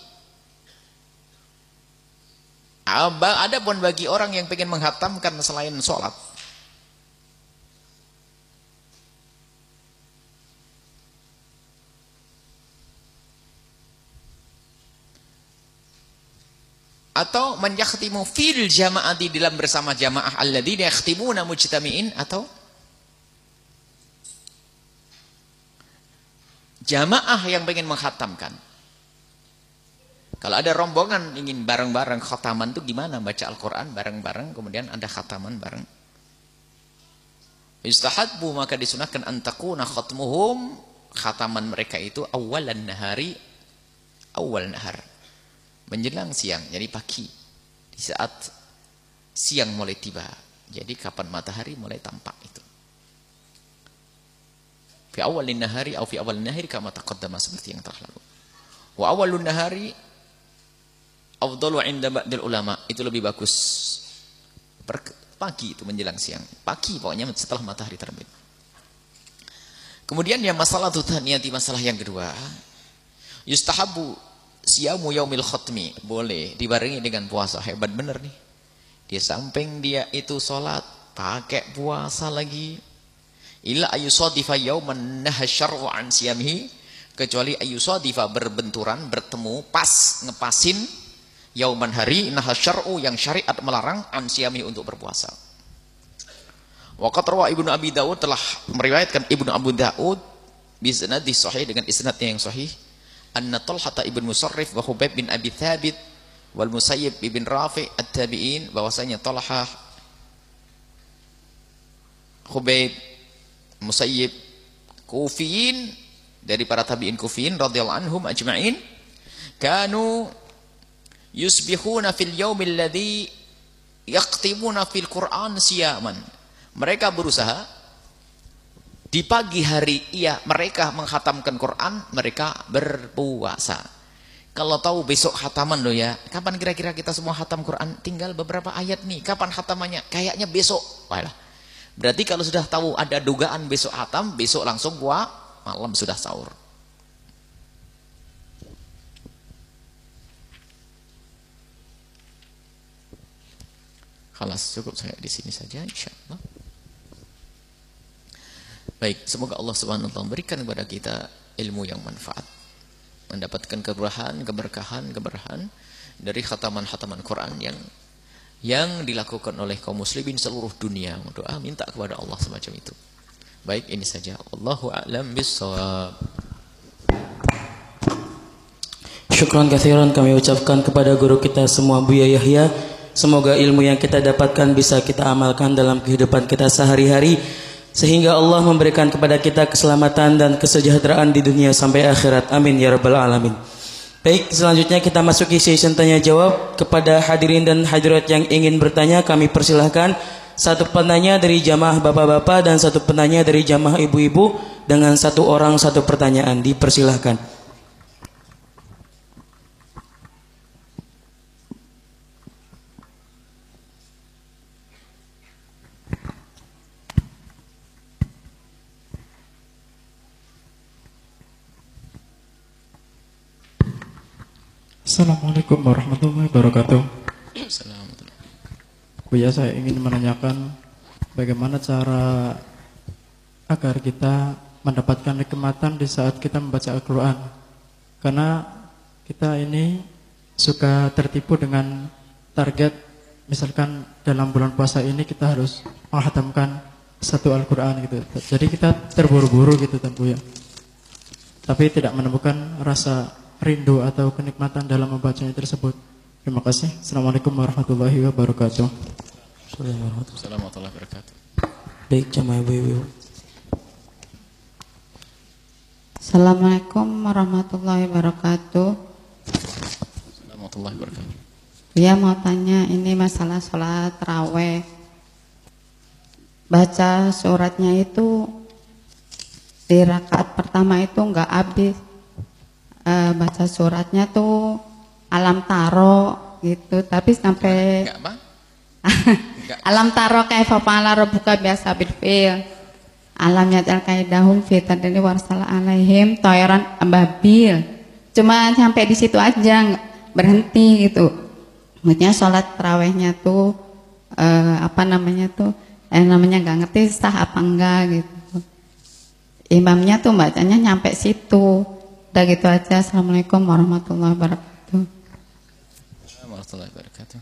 Adapun bagi orang yang ingin menghatamkan selain sholat. Atau man yakhtimu fil jama'ati, dalam bersama jamaah alladzina yakhtimuna mujtami'in, atau jamaah yang ingin menghatamkan. Kalau ada rombongan ingin bareng-bareng khataman itu gimana? Baca Al-Quran bareng-bareng, kemudian ada khataman bareng. Istahabbu, maka disunahkan antakuna khatmuhum, khataman mereka itu awalan nahari, awal nahar, menjelang siang, jadi pagi, di saat siang mulai tiba, jadi kapan matahari mulai tampak itu. Fi awalin nahari atau fi awalin nahari kama taqaddama, seperti yang telah lalu. Wa awalun nahari afdalu 'inda ba'dil ulama, itu lebih bagus pagi, itu menjelang siang, pagi pokoknya setelah matahari terbit. Kemudian yang masalah tsaniyati, masalah yang kedua, yustahabu siyamu yaumil khatmi, boleh dibarengi dengan puasa. Hebat bener nih, di samping dia itu sholat pakai puasa lagi. Illa ayusadifa yauman nahasyar'u an siyamihi, kecuali ayusadifa berbenturan, bertemu, pas, ngepasin yauman hari nahasyar'u yang syariat melarang an siyamihi untuk berpuasa. Waqat rawa Ibnu Abi Daud, telah meriwayatkan Ibnu Abu Daud bisnad sahih, dengan isnadnya yang sahih, anna Talhata ibn Musarrif wa Khubayb bin Abi Thabit wal Musayyib ibn Rafi' at-tabi'in, bahwasanya Talhah, Khubayb, Musayyib, Kufiyin, dari para tabi'in Kufiyin radhiyallahu anhum ajma'in, kanu yusbihuna fil yaumil ladzi yaqtimuna fil Qur'an siyaman. Mereka berusaha di pagi hari, iya, mereka menghatamkan Quran, mereka berpuasa. Kalau tahu besok khataman loh ya, kapan kira-kira kita semua khatam Quran? Tinggal beberapa ayat nih, kapan khatamannya? Kayaknya besok. Walah. Berarti kalau sudah tahu ada dugaan besok khatam, besok langsung puasa, malam sudah sahur. Khalas, cukup saya di sini saja insyaallah. Baik, semoga Allah Subhanahu wa taala memberikan kepada kita ilmu yang manfaat, mendapatkan keberkahan, keberkahan, keberkahan dari khataman-khataman Quran yang yang dilakukan oleh kaum muslimin seluruh dunia. Doa minta kepada Allah semacam itu. Baik, ini saja. Wallahu a'lam bissawab. Syukran katsiran kami ucapkan kepada guru kita semua, Buya Yahya. Semoga ilmu yang kita dapatkan bisa kita amalkan dalam kehidupan kita sehari-hari, sehingga Allah memberikan kepada kita keselamatan dan kesejahteraan di dunia sampai akhirat. Amin ya rabbal alamin. Baik, selanjutnya kita masuki session tanya jawab. Kepada hadirin dan hadirat yang ingin bertanya, kami persilahkan. Satu penanya dari jamaah bapak-bapak dan satu penanya dari jamaah ibu-ibu, dengan satu orang satu pertanyaan. Dipersilahkan. Assalamualaikum warahmatullahi wabarakatuh. Assalamualaikum. Buya, saya ingin menanyakan bagaimana cara agar kita mendapatkan nikmatan di saat kita membaca Al-Quran. Karena kita ini suka tertipu dengan target, misalkan dalam bulan puasa ini kita harus menghatamkan satu Al-Quran gitu. Jadi kita terburu-buru gitu kan Buya, tapi tidak menemukan rasa rindu atau kenikmatan dalam membacanya tersebut. Terima kasih. Assalamualaikum warahmatullahi wabarakatuh. Assalamualaikum warahmatullahi wabarakatuh. Baik, jamaah ibu-ibu. Assalamualaikum warahmatullahi wabarakatuh. Warahmatullahi wabarakatuh. Dia mau tanya, ini masalah sholat taraweh. Baca suratnya itu di rakaat pertama itu enggak habis. E, baca suratnya tuh alam taro gitu, tapi sampai Enggak apa? alam taro kaifa fa'ala rabbuka bi ashabil fil. Alam yatal kaidahum fi tadani warsala alaihim tayran ababil. Cuma sampai di situ aja, berhenti gitu. Maksudnya sholat tarawihnya tuh eh, apa namanya tuh eh namanya nggak ngerti sah apa enggak gitu. Imamnya tuh bacanya nyampe situ. Udah gitu aja. Assalamualaikum warahmatullahi wabarakatuh. Warahmatullahi wabarakatuh.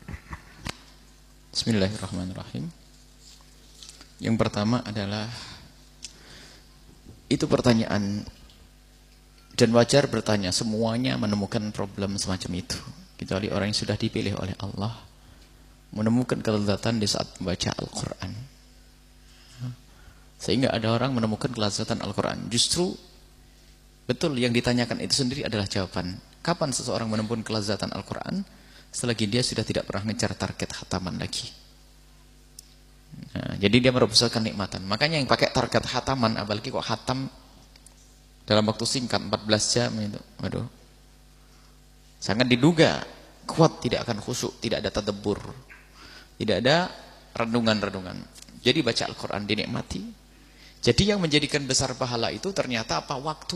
Bismillahirrahmanirrahim. Yang pertama adalah itu pertanyaan, dan wajar bertanya, semuanya menemukan problem semacam itu, kecuali orang yang sudah dipilih oleh Allah menemukan kelezatan di saat membaca Al-Quran. Sehingga ada orang menemukan kelezatan Al-Quran. Justru betul yang ditanyakan itu sendiri adalah jawaban. Kapan seseorang menemukan kelezatan Al-Quran? Selagi dia sudah tidak pernah ngejar target khataman lagi. Nah, jadi dia merupakan kenikmatan. Makanya yang pakai target khataman, apalagi kok khatam dalam waktu singkat empat belas jam itu, waduh, sangat diduga kuat tidak akan khusyuk, tidak ada tadabbur, tidak ada renungan-renungan. Jadi baca Al-Quran dinikmati. Jadi yang menjadikan besar pahala itu ternyata apa? Waktu.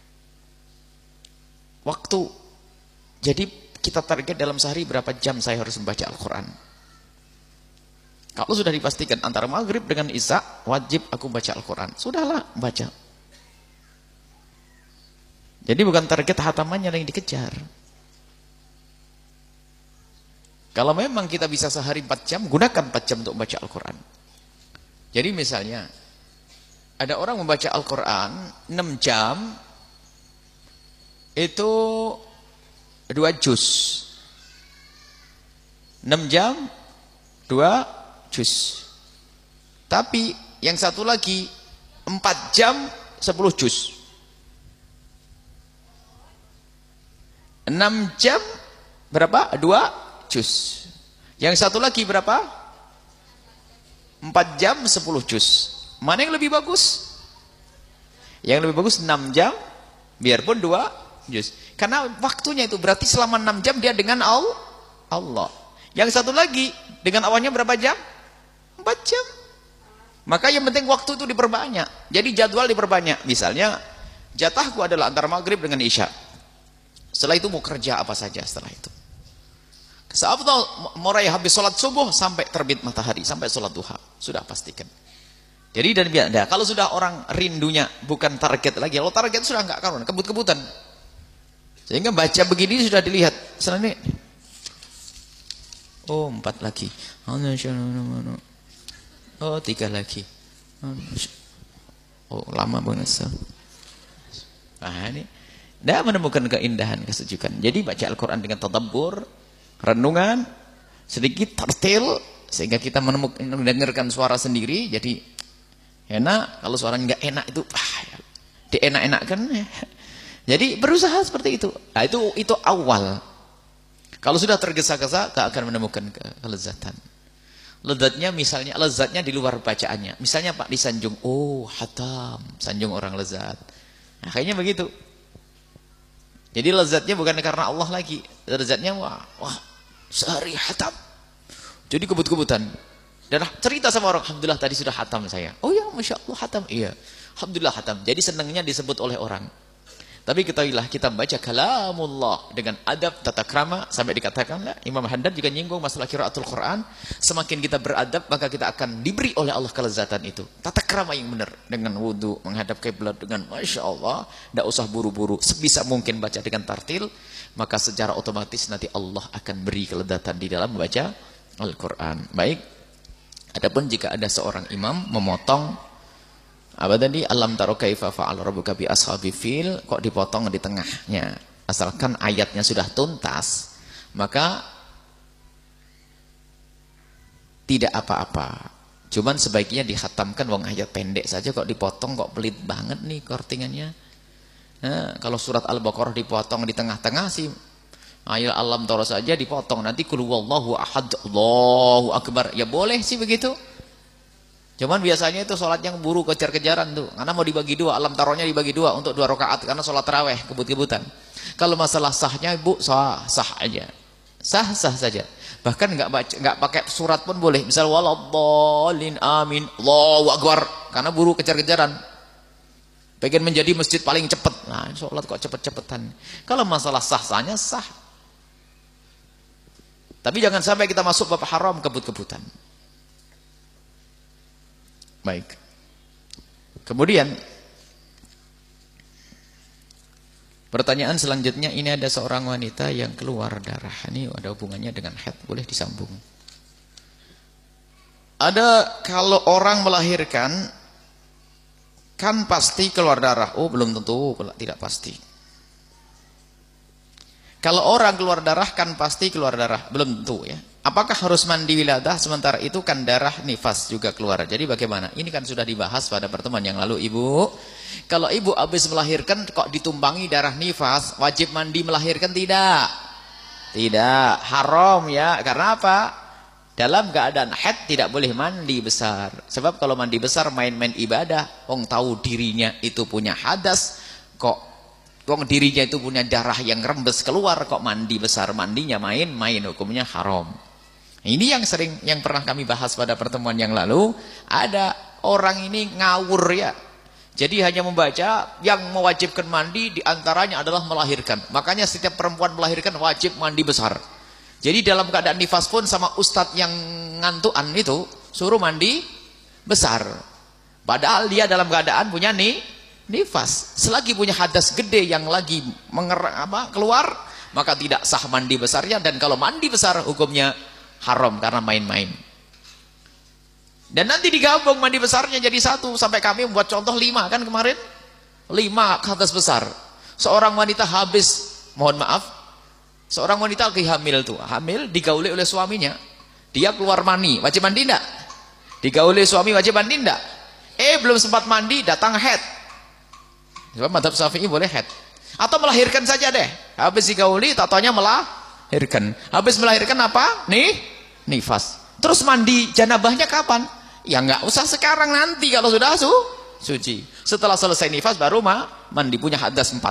Waktu. Jadi kita target dalam sehari berapa jam saya harus membaca Al-Quran. Kalau sudah dipastikan antara maghrib dengan isya, wajib aku baca Al-Quran. Sudahlah, baca. Jadi bukan target hatamannya yang dikejar. Kalau memang kita bisa sehari empat jam, gunakan empat jam untuk membaca Al-Quran. Jadi misalnya, ada orang membaca Al-Quran enam jam, itu dua juz. enam jam, dua juz. Tapi yang satu lagi empat jam sepuluh juz. enam jam berapa? dua juz. Yang satu lagi berapa? empat jam sepuluh juz. Mana yang lebih bagus? Yang lebih bagus enam jam biarpun dua juz. Karena waktunya itu berarti selama enam jam dia dengan Allah. Yang satu lagi dengan awalnya berapa jam? empat jam. Maka yang penting waktu itu diperbanyak. Jadi jadwal diperbanyak. Misalnya jatahku adalah antara maghrib dengan isya. Setelah itu mau kerja apa saja setelah itu. Saat mulai habis sholat subuh sampai terbit matahari, sampai sholat duha. Sudah pastikan. Jadi dan biar, nah, kalau sudah orang rindunya bukan target lagi. Kalau target sudah enggak karuan, kebut-kebutan. Sehingga baca begini sudah dilihat. Selanjutnya, oh empat lagi. Oh tiga lagi. Oh lama banget. Nah ini, dah menemukan keindahan, kesejukan. Jadi baca Al-Quran dengan tadabbur, renungan, sedikit tartil, sehingga kita menemukan, mendengarkan suara sendiri. Jadi enak. Kalau suaranya nggak enak itu, ah, dienak-enakkan. Jadi berusaha seperti itu. Nah itu itu awal. Kalau sudah tergesa-gesa, tak akan menemukan kelezatan. Lezatnya misalnya, lezatnya di luar bacaannya. Misalnya Pak disanjung, oh hatam, sanjung orang lezat. Nah, kayaknya begitu. Jadi lezatnya bukan karena Allah lagi. Lezatnya wah, wah sehari hatam. Jadi kebut-kebutan. Dan cerita sama orang, alhamdulillah tadi sudah hatam saya. Oh ya, masya Allah hatam. Iya, alhamdulillah hatam. Jadi senangnya disebut oleh orang. Tapi ketahuilah kita membaca kalamullah dengan adab tata krama, sampai dikatakanlah Imam Haddad juga nyinggung masalah qiraatul Quran. Semakin kita beradab maka kita akan diberi oleh Allah kelezatan itu. Tata krama yang benar dengan wudu, menghadap kiblat dengan masya Allah, tidak usah buru-buru, sebisa mungkin baca dengan tartil, maka secara otomatis nanti Allah akan beri kelezatan di dalam membaca Al-Quran. Baik. Adapun jika ada seorang imam memotong apa tadi? Alam taro kaifa fa'ala rabbuka bi ashabil fil, kok dipotong di tengahnya. Asalkan ayatnya sudah tuntas, maka tidak apa-apa. Cuman sebaiknya dihatamkan, wong ayat pendek saja kok dipotong, kok pelit banget nih kortingannya. Nah, kalau surat Al-Baqarah dipotong di tengah-tengah sih, ayat alam taro saja dipotong, nanti qul huwallahu ahad, Allahu akbar. Ya boleh sih begitu. Cuman biasanya itu sholat yang buru kejar-kejaran tuh. Karena mau dibagi dua, alam taronya dibagi dua untuk dua rakaat. Karena sholat taraweh, kebut-kebutan. Kalau masalah sahnya ibu sah sah aja, sah sah saja. Bahkan nggak baca, nggak pakai surat pun boleh. Misal waladhdallin amin, Allahu akbar, karena buru kejar-kejaran, pengen menjadi masjid paling cepat. Nah, sholat kok cepet-cepetan. Kalau masalah sah sahnya sah. Tapi jangan sampai kita masuk bab haram kebut-kebutan. Baik. Kemudian pertanyaan selanjutnya, ini ada seorang wanita yang keluar darah. Ini ada hubungannya dengan haid, boleh disambung. Ada kalau orang melahirkan kan pasti keluar darah. Oh, belum tentu, tidak pasti. Kalau orang keluar darah kan pasti keluar darah, belum tentu ya. Apakah harus mandi wiladah sementara itu kan darah nifas juga keluar. Jadi bagaimana? Ini kan sudah dibahas pada pertemuan yang lalu, Ibu. Kalau ibu habis melahirkan kok ditumbangi darah nifas, wajib mandi melahirkan tidak? Tidak, haram ya. Karena apa? Dalam keadaan haid tidak boleh mandi besar. Sebab kalau mandi besar main-main ibadah, wong tahu dirinya itu punya hadas, kok wong dirinya itu punya darah yang rembes keluar, kok mandi besar, mandinya main-main, hukumnya haram. Ini yang sering, yang pernah kami bahas pada pertemuan yang lalu. Ada orang ini ngawur ya. Jadi hanya membaca yang mewajibkan mandi diantaranya adalah melahirkan. Makanya setiap perempuan melahirkan wajib mandi besar. Jadi dalam keadaan nifas pun sama ustadz yang ngantuan itu suruh mandi besar. Padahal dia dalam keadaan punya nih nifas. Selagi punya hadas gede yang lagi menger apa, keluar, maka tidak sah mandi besarnya. Dan kalau mandi besar hukumnya haram karena main-main. Dan nanti digabung mandi besarnya jadi satu. Sampai kami membuat contoh lima kan kemarin. Lima hadas besar. Seorang wanita habis, mohon maaf, seorang wanita lagi hamil tuh. Hamil digauli oleh suaminya. Dia keluar mani, wajib mandi enggak? Digauli suami, wajib mandi enggak? Eh belum sempat mandi, datang haid. Sebab madhab Syafi'i boleh haid. Atau melahirkan saja deh. Habis digauli, tatonya melahirkan. Habis melahirkan apa? Nih, nifas. Terus mandi janabahnya kapan? Ya nggak usah sekarang, nanti kalau sudah su suci. Setelah selesai nifas baru ma mandi, punya hadas empat.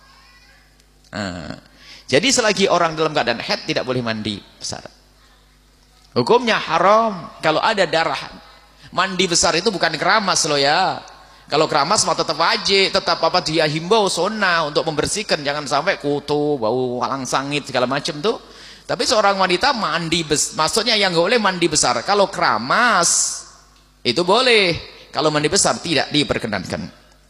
Nah, jadi selagi orang dalam keadaan haid tidak boleh mandi besar. Hukumnya haram. Kalau ada darah, mandi besar itu bukan keramas loh ya. Kalau keramas mah tetap wajib, tetap apa dia himbau sunnah untuk membersihkan, jangan sampai kutu, bau walang sangit segala macam tuh. Tapi seorang wanita mandi besar, maksudnya yang nggak boleh mandi besar. Kalau keramas itu boleh, kalau mandi besar tidak diperkenankan.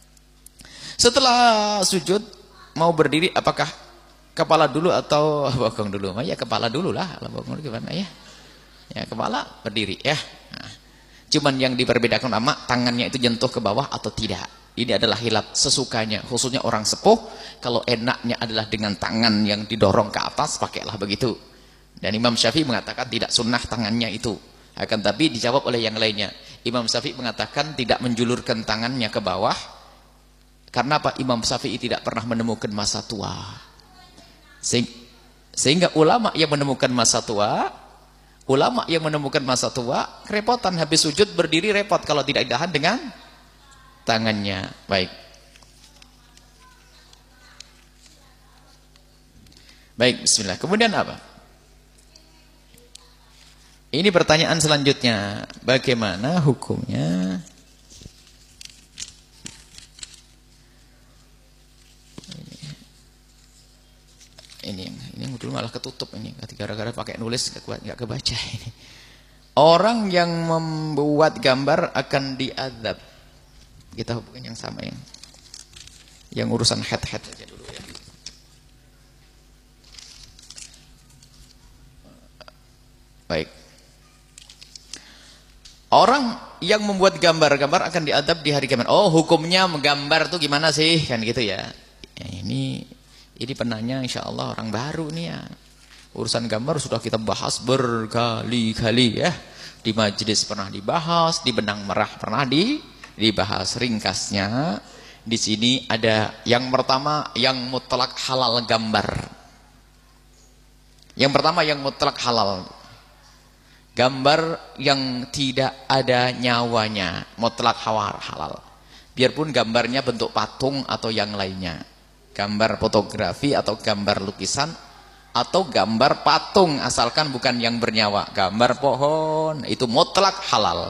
Setelah sujud mau berdiri, apakah kepala dulu atau bokong dulu? Ya kepala dulu lah, kalau bokong gimana ya? Ya kepala berdiri ya. Nah, cuman yang diperbedakan ulama, tangannya itu jentuh ke bawah atau tidak. Ini adalah khilaf sesukanya, khususnya orang sepuh. Kalau enaknya adalah dengan tangan yang didorong ke atas, pakailah begitu. Dan Imam Syafi'i mengatakan tidak sunnah tangannya itu. Akan tapi dijawab oleh yang lainnya. Imam Syafi'i mengatakan tidak menjulurkan tangannya ke bawah. Karena apa? Imam Syafi'i tidak pernah menemukan masa tua. Sehingga ulama yang menemukan masa tua, ulama yang menemukan masa tua, kerepotan habis sujud berdiri repot kalau tidak tahan dengan tangannya. Baik. Baik, bismillah. Kemudian apa? Ini pertanyaan selanjutnya. Bagaimana hukumnya ini ini dulu malah ketutup ini. Gara-gara pakai nulis nggak kebaca ini. Orang yang membuat gambar akan diazab. Kita hubungin yang sama yang yang urusan head-head aja dulu ya. Baik. Orang yang membuat gambar-gambar akan diadab di hari kiamat. Oh, hukumnya menggambar tuh gimana sih? Kan gitu ya. Ya ini ini penanya insya Allah orang baru nih ya. Urusan gambar sudah kita bahas berkali-kali ya. Di majelis pernah dibahas, di benang merah pernah di dibahas. Ringkasnya di sini ada yang pertama yang mutlak halal gambar. Yang pertama yang mutlak halal. Gambar yang tidak ada nyawanya, mutlak halal. Biarpun gambarnya bentuk patung atau yang lainnya. gambar fotografi atau gambar lukisan atau gambar patung, asalkan bukan yang bernyawa. Gambar pohon itu mutlak halal.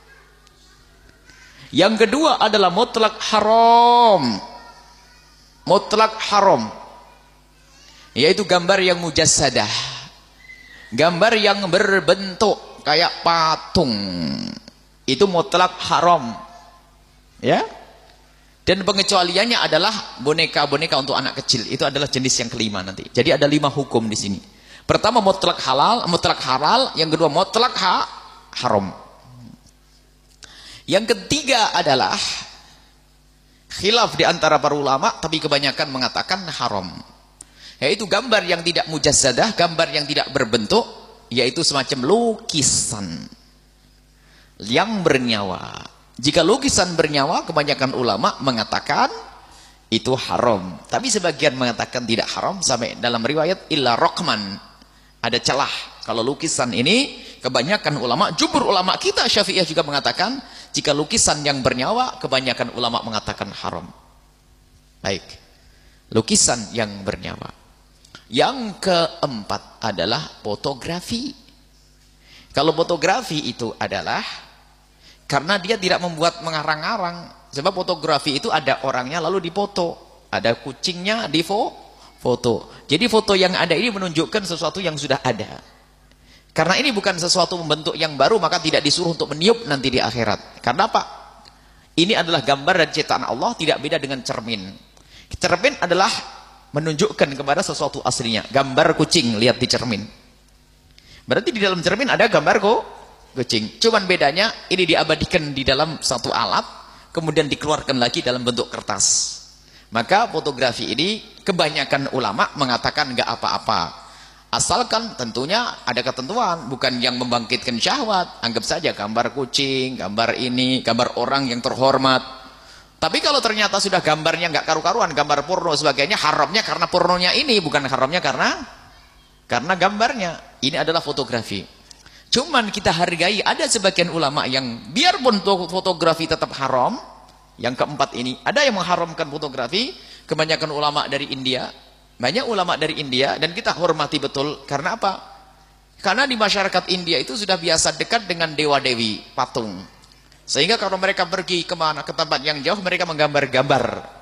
Yang kedua adalah mutlak haram. Mutlak haram, yaitu gambar yang mujassadah, gambar yang berbentuk kayak patung, itu mutlak haram, ya. Dan pengecualiannya adalah boneka-boneka untuk anak kecil. Itu adalah jenis yang kelima nanti. Jadi ada lima hukum di sini. Pertama mutlak halal, mutlak halal. Yang kedua mutlak ha haram. Yang ketiga adalah khilaf di antara para ulama, tapi kebanyakan mengatakan haram. Yaitu gambar yang tidak mujassadah, gambar yang tidak berbentuk, yaitu semacam lukisan yang bernyawa. Jika lukisan bernyawa, kebanyakan ulama mengatakan itu haram. Tapi sebagian mengatakan tidak haram, sampai dalam riwayat illa rokman, ada celah. Kalau lukisan ini, kebanyakan ulama, jumhur ulama kita Syafi'iyah juga mengatakan, jika lukisan yang bernyawa, kebanyakan ulama mengatakan haram. Baik, lukisan yang bernyawa. Yang keempat adalah fotografi. Kalau fotografi itu adalah karena dia tidak membuat mengarang-arang. Sebab fotografi itu ada orangnya lalu difoto, ada kucingnya di foto. Jadi foto yang ada ini menunjukkan sesuatu yang sudah ada. Karena ini bukan sesuatu membentuk yang baru, maka tidak disuruh untuk meniup nanti di akhirat. Karena apa? Ini adalah gambar dan ciptaan Allah, tidak beda dengan cermin. Cermin adalah menunjukkan kepada sesuatu aslinya. Gambar kucing, lihat di cermin. Berarti di dalam cermin ada gambar kok kucing. Cuman bedanya ini diabadikan di dalam satu alat, kemudian dikeluarkan lagi dalam bentuk kertas. Maka fotografi ini kebanyakan ulama mengatakan enggak apa-apa. Asalkan tentunya ada ketentuan, bukan yang membangkitkan syahwat. Anggap saja gambar kucing, gambar ini, gambar orang yang terhormat. Tapi kalau ternyata sudah gambarnya enggak karu-karuan, gambar porno sebagainya, haramnya karena pornonya ini, bukan haramnya karena karena gambarnya. Ini adalah fotografi. Cuman kita hargai, ada sebagian ulama yang biarpun fotografi tetap haram. Yang keempat ini, ada yang mengharamkan fotografi. Kebanyakan ulama dari India, banyak ulama dari India, dan kita hormati betul. Karena apa? Karena di masyarakat India itu sudah biasa dekat dengan dewa-dewi, patung. Sehingga kalau mereka pergi kemana, ke tempat yang jauh, mereka menggambar-gambar,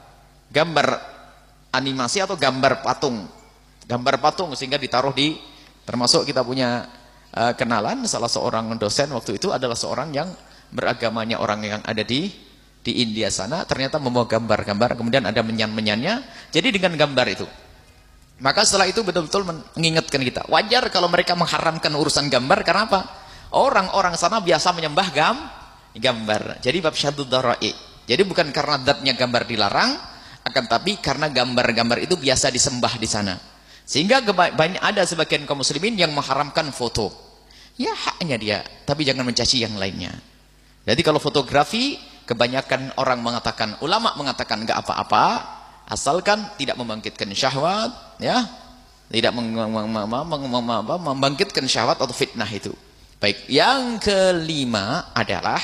gambar animasi atau gambar patung, gambar patung, sehingga ditaruh di, termasuk kita punya uh, kenalan, salah seorang dosen waktu itu adalah seorang yang beragamanya orang yang ada di di India sana, ternyata membawa gambar-gambar, kemudian ada menyan-menyannya, jadi dengan gambar itu. Maka setelah itu betul-betul mengingatkan kita, wajar kalau mereka mengharamkan urusan gambar, karena apa? Orang-orang sana biasa menyembah gam, gambar. Jadi bab syadud darai. Jadi bukan karena zatnya gambar dilarang, akan tapi karena gambar-gambar itu biasa disembah di sana. Sehingga banyak ada sebagian kaum muslimin yang mengharamkan foto. Ya haknya dia, tapi jangan mencaci yang lainnya. Jadi kalau fotografi, kebanyakan orang mengatakan, ulama mengatakan enggak apa-apa, asalkan tidak membangkitkan syahwat, ya, tidak membangkitkan syahwat atau fitnah itu. Baik, yang kelima adalah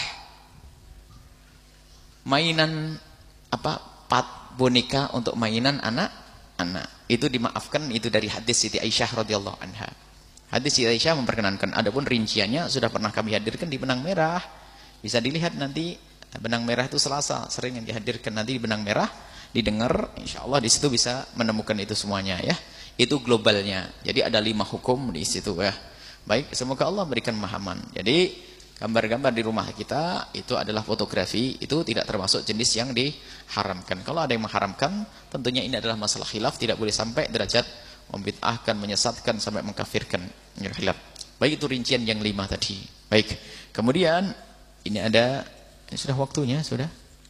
mainan apa? Pat boneka untuk mainan anak-anak. Itu dimaafkan, itu dari hadis Siti Aisyah radhiyallahu anha. Hadis Siti Aisyah memperkenankan. Adapun rinciannya sudah pernah kami hadirkan di benang merah. Bisa dilihat nanti, benang merah itu Selasa sering yang dihadirkan nanti di benang merah, didengar, insya Allah di situ bisa menemukan itu semuanya ya. Itu globalnya. Jadi ada lima hukum di situ ya. Baik, semoga Allah berikan pemahaman. Jadi gambar-gambar di rumah kita itu adalah fotografi, itu tidak termasuk jenis yang diharamkan. Kalau ada yang mengharamkan, tentunya ini adalah masalah khilaf, tidak boleh sampai derajat membid'ahkan, menyesatkan sampai mengkafirkan. Khilaf. Baik, itu rincian yang lima tadi. Baik. Kemudian ini ada, ini sudah waktunya, sudah.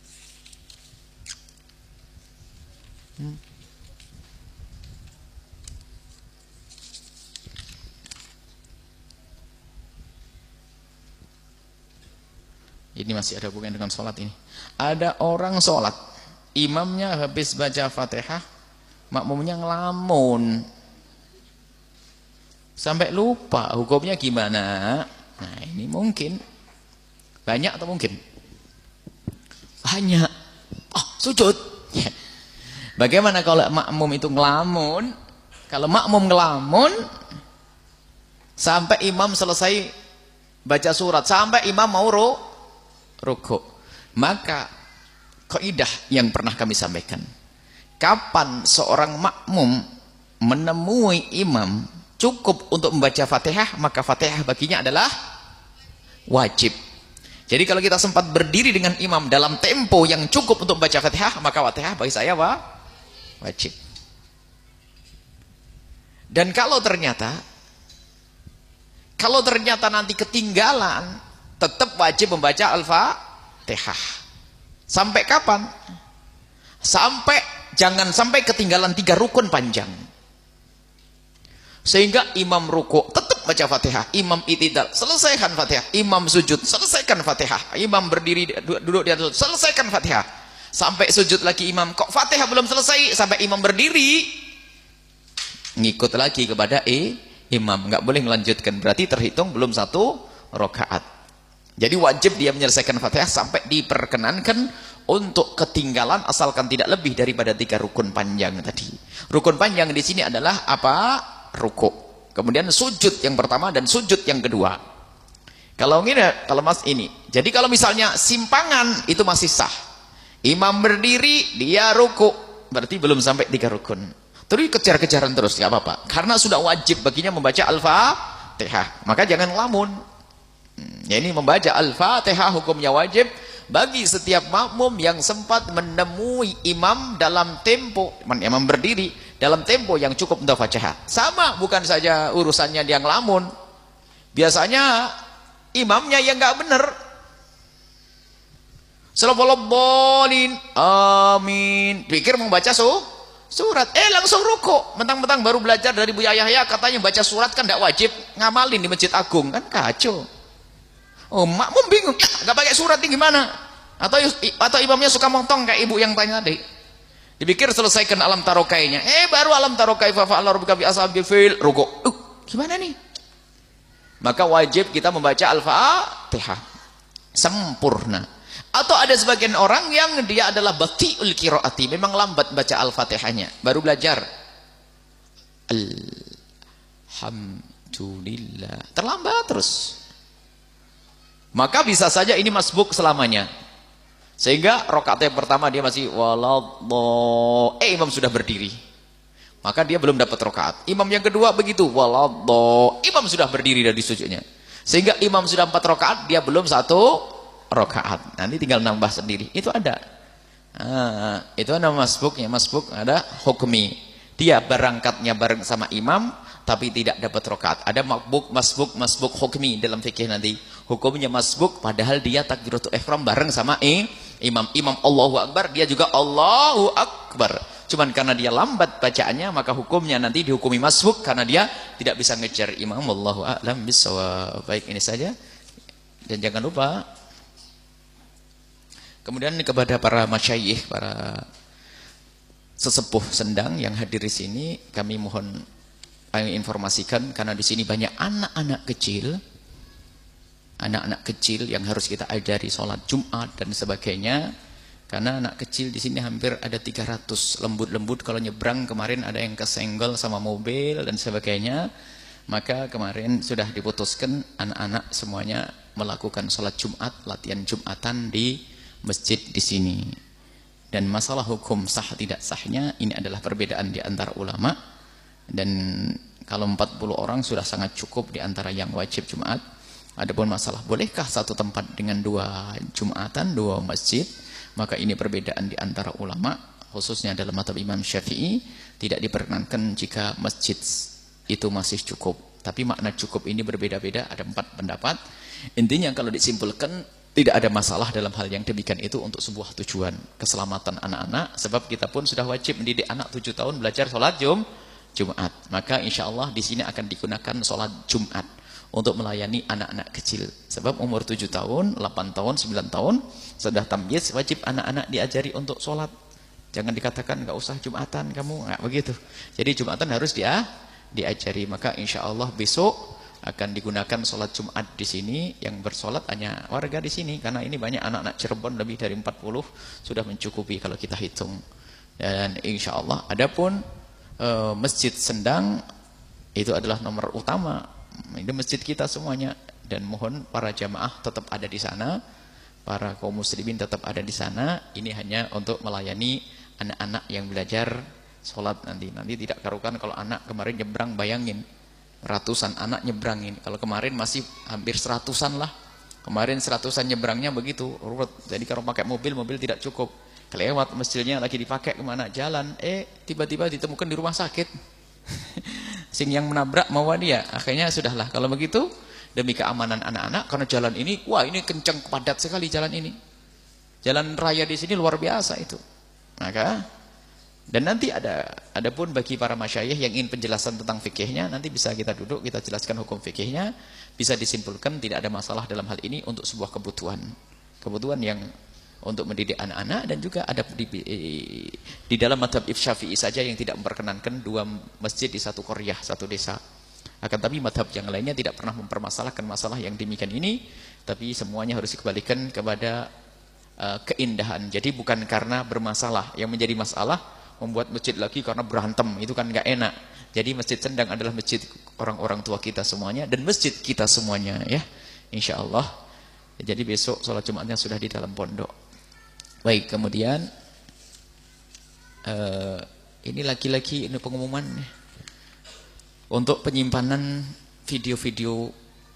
Hmm. Ini masih ada hubungan dengan sholat ini. Ada orang sholat, imamnya habis baca Fatihah, makmumnya ngelamun, sampai lupa hukumnya gimana. Nah ini mungkin banyak atau mungkin banyak. Oh sujud. Bagaimana kalau makmum itu ngelamun? Kalau makmum ngelamun sampai imam selesai baca surat, sampai imam mau ru, rukuk, maka kaidah yang pernah kami sampaikan, kapan seorang makmum menemui imam cukup untuk membaca Fatihah, maka Fatihah baginya adalah wajib. Jadi kalau kita sempat berdiri dengan imam dalam tempo yang cukup untuk membaca Fatihah, maka Fatihah bagi saya wa, wajib. Dan kalau ternyata kalau ternyata nanti ketinggalan, tetap wajib membaca Al-Fatihah. Sampai kapan? Sampai jangan sampai ketinggalan tiga rukun panjang. Sehingga imam ruku tetap baca Fatihah, imam itidal selesaikan Fatihah, imam sujud selesaikan Fatihah, imam berdiri duduk di atas selesaikan Fatihah, sampai sujud lagi imam kok Fatihah belum selesai, sampai imam berdiri ngikut lagi kepada e, imam, nggak boleh melanjutkan, berarti terhitung belum satu rakaat. Jadi wajib dia menyelesaikan Fatihah sampai diperkenankan untuk ketinggalan asalkan tidak lebih daripada tiga rukun panjang tadi. Rukun panjang di sini adalah apa? Rukuk, kemudian sujud yang pertama dan sujud yang kedua. Kalau ini, kalau mas ini, jadi kalau misalnya simpangan itu masih sah. Imam berdiri, dia rukuk, berarti belum sampai tiga rukun. Terus kejar-kejaran terus, nggak apa-apa. Karena sudah wajib baginya membaca Al-Fatihah, maka jangan ngelamun. Ya, ini membaca Al-Fatihah hukumnya wajib bagi setiap makmum yang sempat menemui imam dalam tempo, imam berdiri dalam tempo yang cukup untuk Fatihah. Sama, bukan saja urusannya dia ngelamun. Biasanya imamnya yang nggak benar. Salamualaikum, amin. Pikir membaca su, surat, eh langsung rukuk. Mentang-mentang baru belajar dari Buya Yahya, katanya baca surat kan tidak wajib, ngamalin di Masjid Agung, kan kacau. Oh, makmum bingung, ya nggak pakai surat ini gimana? Atau atau imamnya suka motong kayak ibu yang tanya tadi. Dipikir selesaikan alam tarokainya, eh baru alam tarokai fa fa'ala rabbuka bi ashabil fil rukuk. Uh, gimana nih? Maka wajib kita membaca Al-Fatihah sempurna. Atau ada sebagian orang yang dia adalah batiul qiraati, memang lambat baca Al-Fatihahnya, baru belajar Alhamdulillah, terlambat terus. Maka bisa saja ini masbuk selamanya. Sehingga rakaat yang pertama dia masih waladdo, eh imam sudah berdiri. Maka dia belum dapat rakaat. Imam yang kedua begitu, waladdo, imam sudah berdiri dari sujudnya. Sehingga imam sudah empat rakaat, dia belum satu rakaat. Nanti tinggal nambah sendiri. Itu ada. Ah, itu nama masbuknya, masbuk ada hukmi. Dia berangkatnya bareng sama imam tapi tidak dapat rakaat. Ada makbuk, masbuk, masbuk hukmi dalam fikih nanti. Hukumnya masbuk padahal dia takbiratul ihram bareng sama eh, imam. Imam Allahu Akbar, dia juga Allahu Akbar. Cuman karena dia lambat bacaannya, maka hukumnya nanti dihukumi masbuk karena dia tidak bisa ngejar imam. Wallahu a'lam bishawab. Baik, ini saja. Dan jangan lupa kemudian kepada para masyayikh, para sesepuh Sendang yang hadir di sini, kami mohon kami informasikan karena di sini banyak anak-anak kecil, anak-anak kecil yang harus kita ajari sholat Jumat dan sebagainya. Karena anak kecil di sini hampir ada tiga ratus, lembut-lembut kalau nyebrang kemarin ada yang kesenggol sama mobil dan sebagainya. Maka kemarin sudah diputuskan anak-anak semuanya melakukan sholat Jumat, latihan Jumatan di masjid di sini. Dan masalah hukum sah tidak sahnya ini adalah perbedaan di antara ulama. Dan kalau empat puluh orang sudah sangat cukup di antara yang wajib Jumat. Adapun masalah bolehkah satu tempat dengan dua Jumatan, dua masjid, maka ini perbedaan di antara ulama, khususnya dalam mazhab Imam Syafi'i tidak diperkenankan jika masjid itu masih cukup. Tapi makna cukup ini berbeda-beda, ada empat pendapat. Intinya kalau disimpulkan tidak ada masalah dalam hal yang demikian itu untuk sebuah tujuan keselamatan anak-anak, sebab kita pun sudah wajib mendidik anak tujuh tahun belajar sholat Jum, Jumat. Maka insya Allah di sini akan digunakan sholat Jumat untuk melayani anak-anak kecil. Sebab umur tujuh tahun, delapan tahun, sembilan tahun sudah tamyiz, wajib anak-anak diajari untuk sholat. Jangan dikatakan nggak usah Jumatan kamu, nggak begitu. Jadi Jumatan harus dia diajari. Maka insya Allah besok akan digunakan sholat Jumat di sini. Yang bersolat hanya warga di sini karena ini banyak anak-anak Cirebon, lebih dari empat puluh sudah mencukupi kalau kita hitung. Dan insya Allah adapun e, Masjid Sendang itu adalah nomor utama. Ini masjid kita semuanya, dan mohon para jamaah tetap ada di sana, para kaum muslimin tetap ada di sana. Ini hanya untuk melayani anak-anak yang belajar sholat nanti. Nanti tidak karukan kalau anak kemarin nyebrang, bayangin ratusan anak nyebrangin. Kalau kemarin masih hampir seratusan lah. Kemarin seratusan nyebrangnya begitu urut. Jadi kalau pakai mobil, mobil tidak cukup. Kelewat masjidnya lagi dipakai kemana? Jalan. Eh tiba-tiba ditemukan di rumah sakit. Sing yang menabrak mau dia. Akhirnya sudahlah. Kalau begitu demi keamanan anak-anak, karena jalan ini, wah ini kencang padat sekali jalan ini. Jalan raya di sini luar biasa itu. Maka dan nanti ada adapun bagi para masyayikh yang ingin penjelasan tentang fikihnya, nanti bisa kita duduk, kita jelaskan hukum fikihnya, bisa disimpulkan tidak ada masalah dalam hal ini untuk sebuah kebutuhan. Kebutuhan yang untuk mendidik anak-anak, dan juga ada di, di dalam mazhab Syafi'i saja yang tidak memperkenankan dua masjid di satu qaryah, satu desa. Akan tapi mazhab yang lainnya tidak pernah mempermasalahkan masalah yang demikian ini, tapi semuanya harus dikembalikan kepada uh, keindahan. Jadi bukan karena bermasalah, yang menjadi masalah membuat masjid lagi karena berantem, itu kan nggak enak. Jadi Masjid Sendang adalah masjid orang-orang tua kita semuanya dan masjid kita semuanya ya, insya Allah. Jadi besok sholat Jumatnya sudah di dalam pondok. Baik, kemudian uh, ini lagi-lagi ini pengumuman nih. Untuk penyimpanan video-video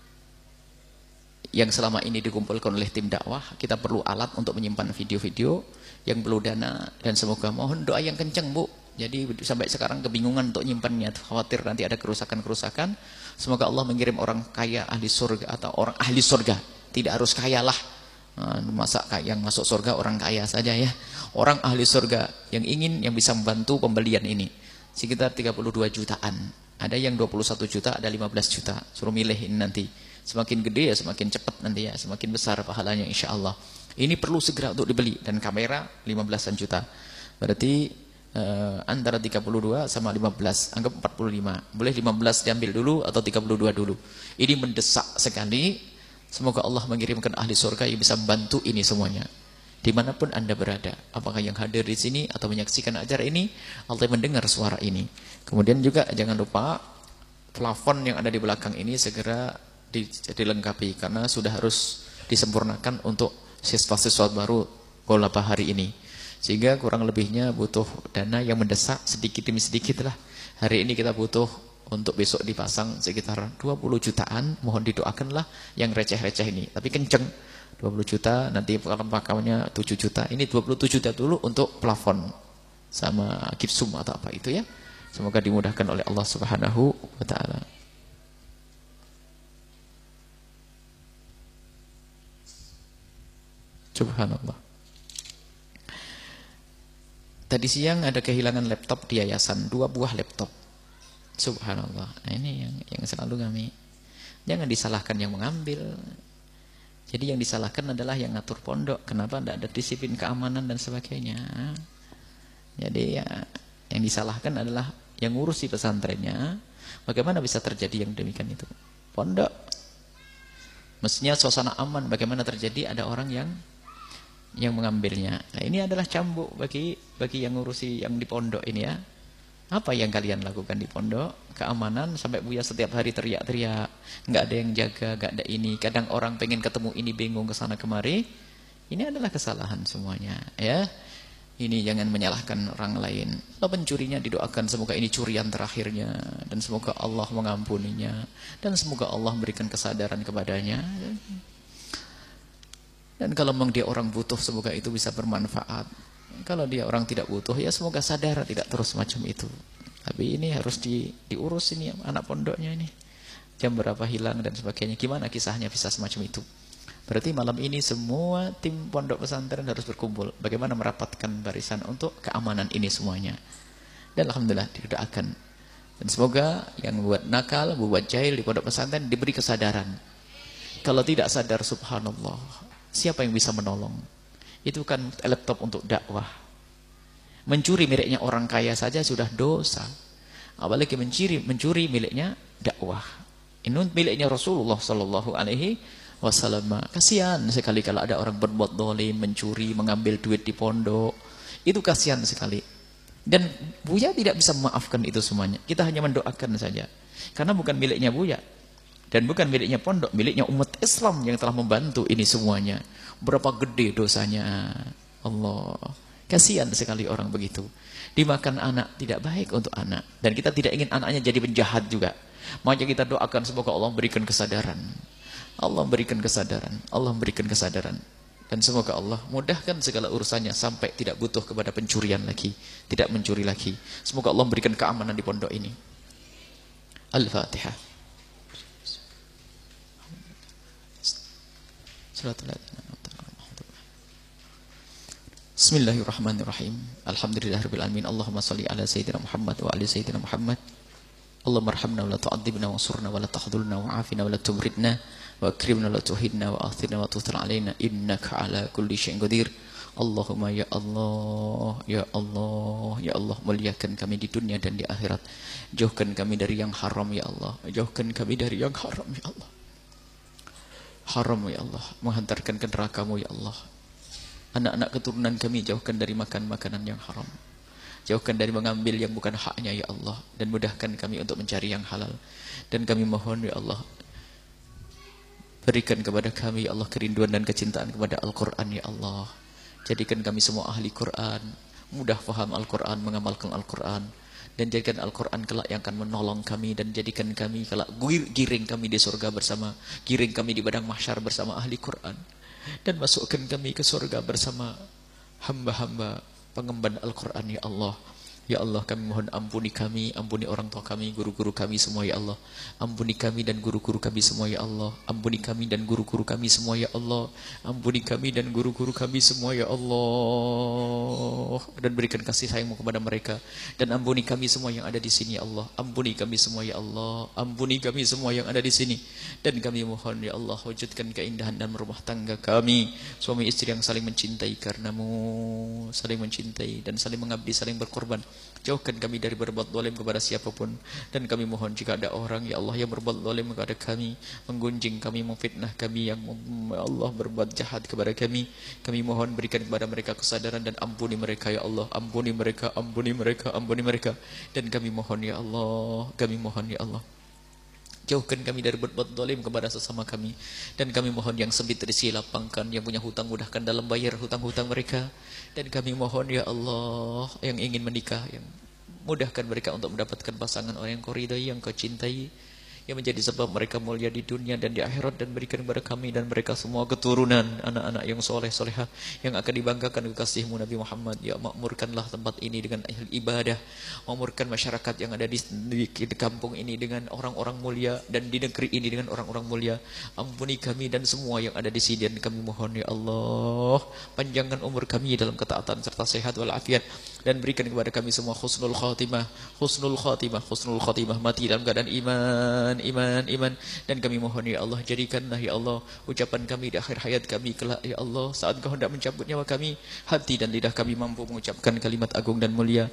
yang selama ini dikumpulkan oleh tim dakwah, kita perlu alat untuk menyimpan video-video yang perlu dana, dan semoga mohon doa yang kenceng Bu. Jadi sampai sekarang kebingungan untuk nyimpannya, khawatir nanti ada kerusakan-kerusakan. Semoga Allah mengirim orang kaya ahli surga atau orang ahli surga, tidak harus kaya lah. Nah, masa yang masuk surga orang kaya saja ya. Orang ahli surga yang ingin, yang bisa membantu pembelian ini sekitar tiga puluh dua jutaan. Ada yang dua puluh satu juta, ada lima belas juta. Suruh milih ini nanti. Semakin gede ya semakin cepat nanti ya, semakin besar pahalanya insya Allah. Ini perlu segera untuk dibeli, dan kamera lima belasan juta. Berarti eh, antara tiga puluh dua sama lima belas, anggap empat puluh lima. Boleh lima belas diambil dulu atau tiga puluh dua dulu. Ini mendesak sekali. Semoga Allah mengirimkan ahli surga yang bisa membantu ini semuanya. Dimanapun Anda berada, apakah yang hadir di sini atau menyaksikan acara ini, Allah mendengar suara ini. Kemudian juga jangan lupa plafon yang ada di belakang ini segera dilengkapi, karena sudah harus disempurnakan untuk siswa-siswa baru golaba hari ini, sehingga kurang lebihnya butuh dana yang mendesak sedikit demi sedikit lah. Hari ini kita butuh untuk besok dipasang sekitar dua puluh jutaan, mohon didoakanlah yang receh-receh ini, tapi kenceng dua puluh juta, nanti pakamnya tujuh juta, ini dua puluh tujuh juta dulu untuk plafon sama gipsum atau apa itu ya. Semoga dimudahkan oleh Allah Subhanahu wa taala. Subhanallah. Tadi siang ada kehilangan laptop di yayasan, dua buah laptop. Subhanallah. Nah, ini yang yang selalu kami, jangan disalahkan yang mengambil. Jadi yang disalahkan adalah yang ngatur pondok. Kenapa tidak ada disiplin keamanan dan sebagainya. Jadi ya, yang disalahkan adalah yang ngurusi pesantrennya. Bagaimana bisa terjadi yang demikian itu? Pondok mestinya suasana aman, bagaimana terjadi ada orang yang yang mengambilnya. Nah, ini adalah cambuk bagi bagi yang ngurusi yang di pondok ini ya. Apa yang kalian lakukan di pondok? Keamanan sampai Buya setiap hari teriak-teriak, nggak ada yang jaga, nggak ada ini. Kadang orang pengen ketemu ini bingung ke sana kemari. Ini adalah kesalahan semuanya, ya. Ini jangan menyalahkan orang lain. Kalau pencurinya didoakan semoga ini curian terakhirnya, dan semoga Allah mengampuninya, dan semoga Allah berikan kesadaran kepadanya. Dan kalau memang dia orang butuh, semoga itu bisa bermanfaat. Kalau dia orang tidak butuh, ya semoga sadar tidak terus macam itu. Tapi ini harus di, diurus ini anak pondoknya ini. Jam berapa hilang dan sebagainya. Gimana kisahnya bisa semacam itu? Berarti malam ini semua tim pondok pesantren harus berkumpul. Bagaimana merapatkan barisan untuk keamanan ini semuanya. Dan alhamdulillah didoakan. Dan semoga yang buat nakal, buat jahil di pondok pesantren diberi kesadaran. Kalau tidak sadar, subhanallah, siapa yang bisa menolong? Itu kan laptop untuk dakwah. Mencuri miliknya orang kaya saja sudah dosa. Apalagi mencuri, mencuri miliknya dakwah. Ini miliknya Rasulullah Sallallahu Alaihi Wasallam. Kasihan sekali kalau ada orang berbuat dolim, mencuri, mengambil duit di pondok. Itu kasihan sekali. Dan Buya tidak bisa memaafkan itu semuanya. Kita hanya mendoakan saja. Karena bukan miliknya Buya. Dan bukan miliknya pondok, miliknya umat Islam yang telah membantu ini semuanya. Berapa gede dosanya. Allah. Kasihan sekali orang begitu. Dimakan anak tidak baik untuk anak. Dan kita tidak ingin anaknya jadi penjahat juga. Makanya kita doakan semoga Allah berikan kesadaran. Allah berikan kesadaran. Allah berikan kesadaran. Dan semoga Allah mudahkan segala urusannya sampai tidak butuh kepada pencurian lagi. Tidak mencuri lagi. Semoga Allah berikan keamanan di pondok ini. Al-Fatihah. Bismillahirrahmanirrahim. Alhamdulillahirabbil alamin. Allahumma shalli ala sayyidina Muhammad wa ali sayyidina Muhammad. Allahumma arhamna wa la tu'adzibna wa surna wa la tahdhulna wa afina wa la tumridna wa akrimna wa la tuhidna wa athirna wa tuthir alaina innaka ala kulli syai'in qadir. Allahumma ya Allah, ya Allah, ya Allah, muliakan kami di dunia dan di akhirat. Jauhkan kami dari yang haram ya Allah. Jauhkan kami dari yang haram ya Allah. Haram ya Allah, menghantarkan ke neraka-Mu ya Allah. Anak-anak keturunan kami jauhkan dari makan makanan yang haram. Jauhkan dari mengambil yang bukan haknya ya Allah. Dan mudahkan kami untuk mencari yang halal. Dan kami mohon ya Allah, berikan kepada kami ya Allah kerinduan dan kecintaan kepada Al-Quran ya Allah. Jadikan kami semua ahli Quran, mudah faham Al-Quran, mengamalkan Al-Quran. Dan jadikan Al-Quran kelak yang akan menolong kami. Dan jadikan kami kelak giring kami di surga bersama, giring kami di padang mahsyar bersama ahli Quran. Dan masukkan kami ke surga bersama hamba-hamba pengemban Al-Quran ya Allah. Ya Allah, kami mohon ampuni kami, ampuni orang tua kami, guru-guru kami semua ya Allah. Ampuni kami dan guru-guru kami semua ya Allah. Ampuni kami dan guru-guru kami semua ya Allah. Ampuni kami dan guru-guru kami semua ya Allah. Dan berikan kasih sayang-Mu kepada mereka. Dan ampuni kami semua yang ada di sini ya Allah. Ampuni kami semua ya Allah. Ampuni kami semua yang ada di sini. Dan kami mohon ya Allah, wujudkan keindahan dan rumah tangga kami. Suami istri yang saling mencintai karena-Mu, saling mencintai dan saling mengabdi, saling berkorban. Jauhkan kami dari berbuat zalim kepada siapapun. Dan kami mohon jika ada orang ya Allah yang berbuat zalim kepada kami, menggunjing kami, memfitnah kami, yang ya Allah berbuat jahat kepada kami, kami mohon berikan kepada mereka kesadaran dan ampuni mereka ya Allah. Ampuni mereka, ampuni mereka, ampuni mereka. Dan kami mohon ya Allah, kami mohon ya Allah, jauhkan kami dari berbuat zalim kepada sesama kami. Dan kami mohon yang sempit rezeki lapangkan, yang punya hutang mudahkan dalam bayar hutang-hutang mereka. Dan kami mohon ya Allah, yang ingin menikah, yang mudahkan mereka untuk mendapatkan pasangan orang yang Kau ridai, yang Kau cintai, yang menjadi sebab mereka mulia di dunia dan di akhirat. Dan berikan kepada kami dan mereka semua keturunan anak-anak yang soleh solehah, yang akan dibanggakan kekasih-Mu Nabi Muhammad. Ya makmurkanlah tempat ini dengan ahli ibadah, makmurkan masyarakat yang ada di, di, di kampung ini dengan orang-orang mulia, dan di negeri ini dengan orang-orang mulia. Ampuni kami dan semua yang ada di sini. Dan kami mohon ya Allah, panjangkan umur kami dalam ketaatan serta sehat walafiat. Dan berikan kepada kami semua husnul khatimah, husnul khatimah, husnul khatimah, mati dalam keadaan iman, iman, iman. Dan kami mohon ya Allah, jadikanlah ya Allah ucapan kami di akhir hayat kami kelak ya Allah, saat Kau hendak mencabut nyawa kami, hati dan lidah kami mampu mengucapkan kalimat agung dan mulia,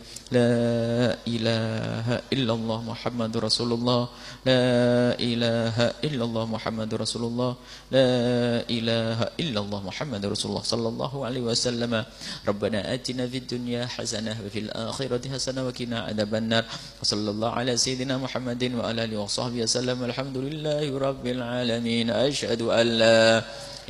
la ilaha illallah Muhammadur Rasulullah, la ilaha illallah Muhammadur Rasulullah, la ilaha illallah Muhammadur Rasulullah sallallahu alaihi wasallam. Rabbana atina fid dunya hasanah wa fil akhirati hasanah wa qina adzabannar. Sallallahu ala sayyidina Muhammadin wa ala alihi wa sahbihi wasallam. Alhamdulillahi rabbil alamin. Asyhadu an la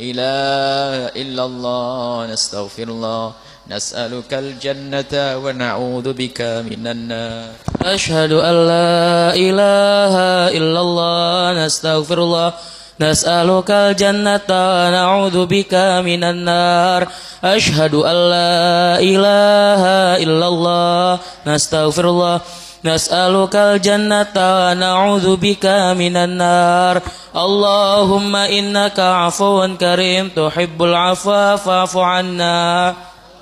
ilaha illallah, nastaghfirullah, nas'alukal jannata wa na'udzu bika minan nar. Asyhadu an la ilaha illallah, nastaghfirullah, nas'alukal jannata wa na'udzu bika minan nar. Asyhadu an la ilaha illallah, nastaghfirullah, nas'alukal jannata wa na'udzu bika minan nar. Allahumma innaka 'afuwun karim tuhibbul 'afwa fa'fu 'anna.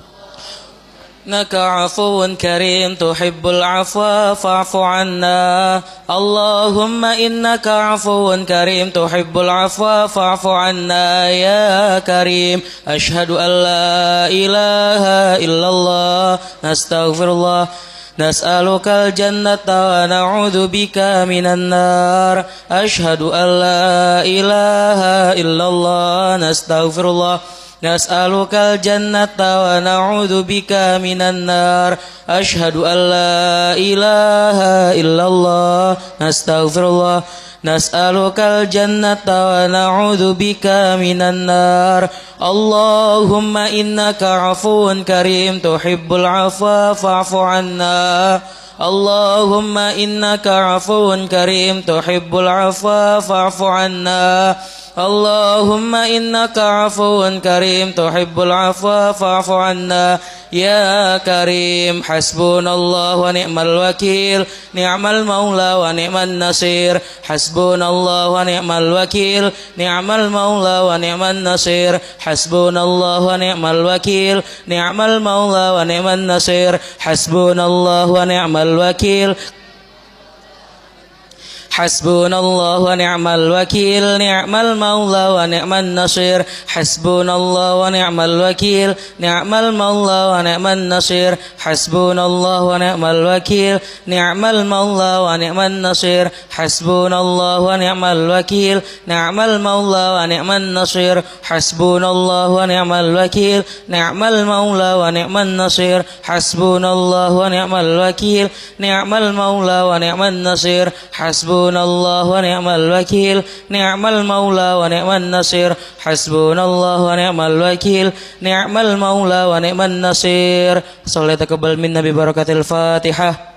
Innaka 'afuwun karim tuhibbul 'afwa fa'fu 'anna. Allahumma innaka 'afuwun karim tuhibbul 'afwa fa'fu 'anna ya karim. Asyhadu an la ilaha illallah, nastaghfirullah, nas'alukal jannata wa na'udzu bika minan nar. Asyhadu an la ilaha illallah, nastaghfirullah, nas'alukal jannata wa na'udzu bika minan nar asyhadu an la ilaha illallah nastaghfirullah nas'alukal jannata wa na'udzu bika minan nar Allahumma innaka 'afuwun karim tuhibbul 'afwa fa'fu 'anna Allahumma innaka 'afuwun karim tuhibbul 'afwa fa'fu 'anna Allahumma innaka 'afuwun karim tuhibbul 'afwa fa'fu 'anna ya karim hasbunallahu wa ni'mal wakil ni'mal maula wa ni'man nasir hasbunallahu wa ni'mal wakil ni'mal maula wa ni'man nasir hasbunallahu wa ni'mal wakil ni'mal maula wa ni'man nasir hasbunallahu wa ni'mal wakil Hasbunallahu wa ni'mal wakil ni'mal maula wa ni'man nasir hasbunallahu wa ni'mal wakil ni'mal maula wa ni'man nasir hasbunallahu wa ni'mal wakil ni'mal maula wa ni'man nasir hasbunallahu wa ni'mal wakil ni'mal maula wa ni'man nasir hasbunallahu wa ni'mal wakil ni'mal maula wa ni'man nasir hasbunallahu wa ni'mal wakil ni'mal maula wa ni'man nasir hasbunallahu Hasbunallahu wa ni'mal wakil ni'mal maula wa ni'man nasir hasbunallahu wa ni'mal wakil ni'mal maula wa ni'man nasir sallallahu taqabbal minna bi barakatil Fatihah.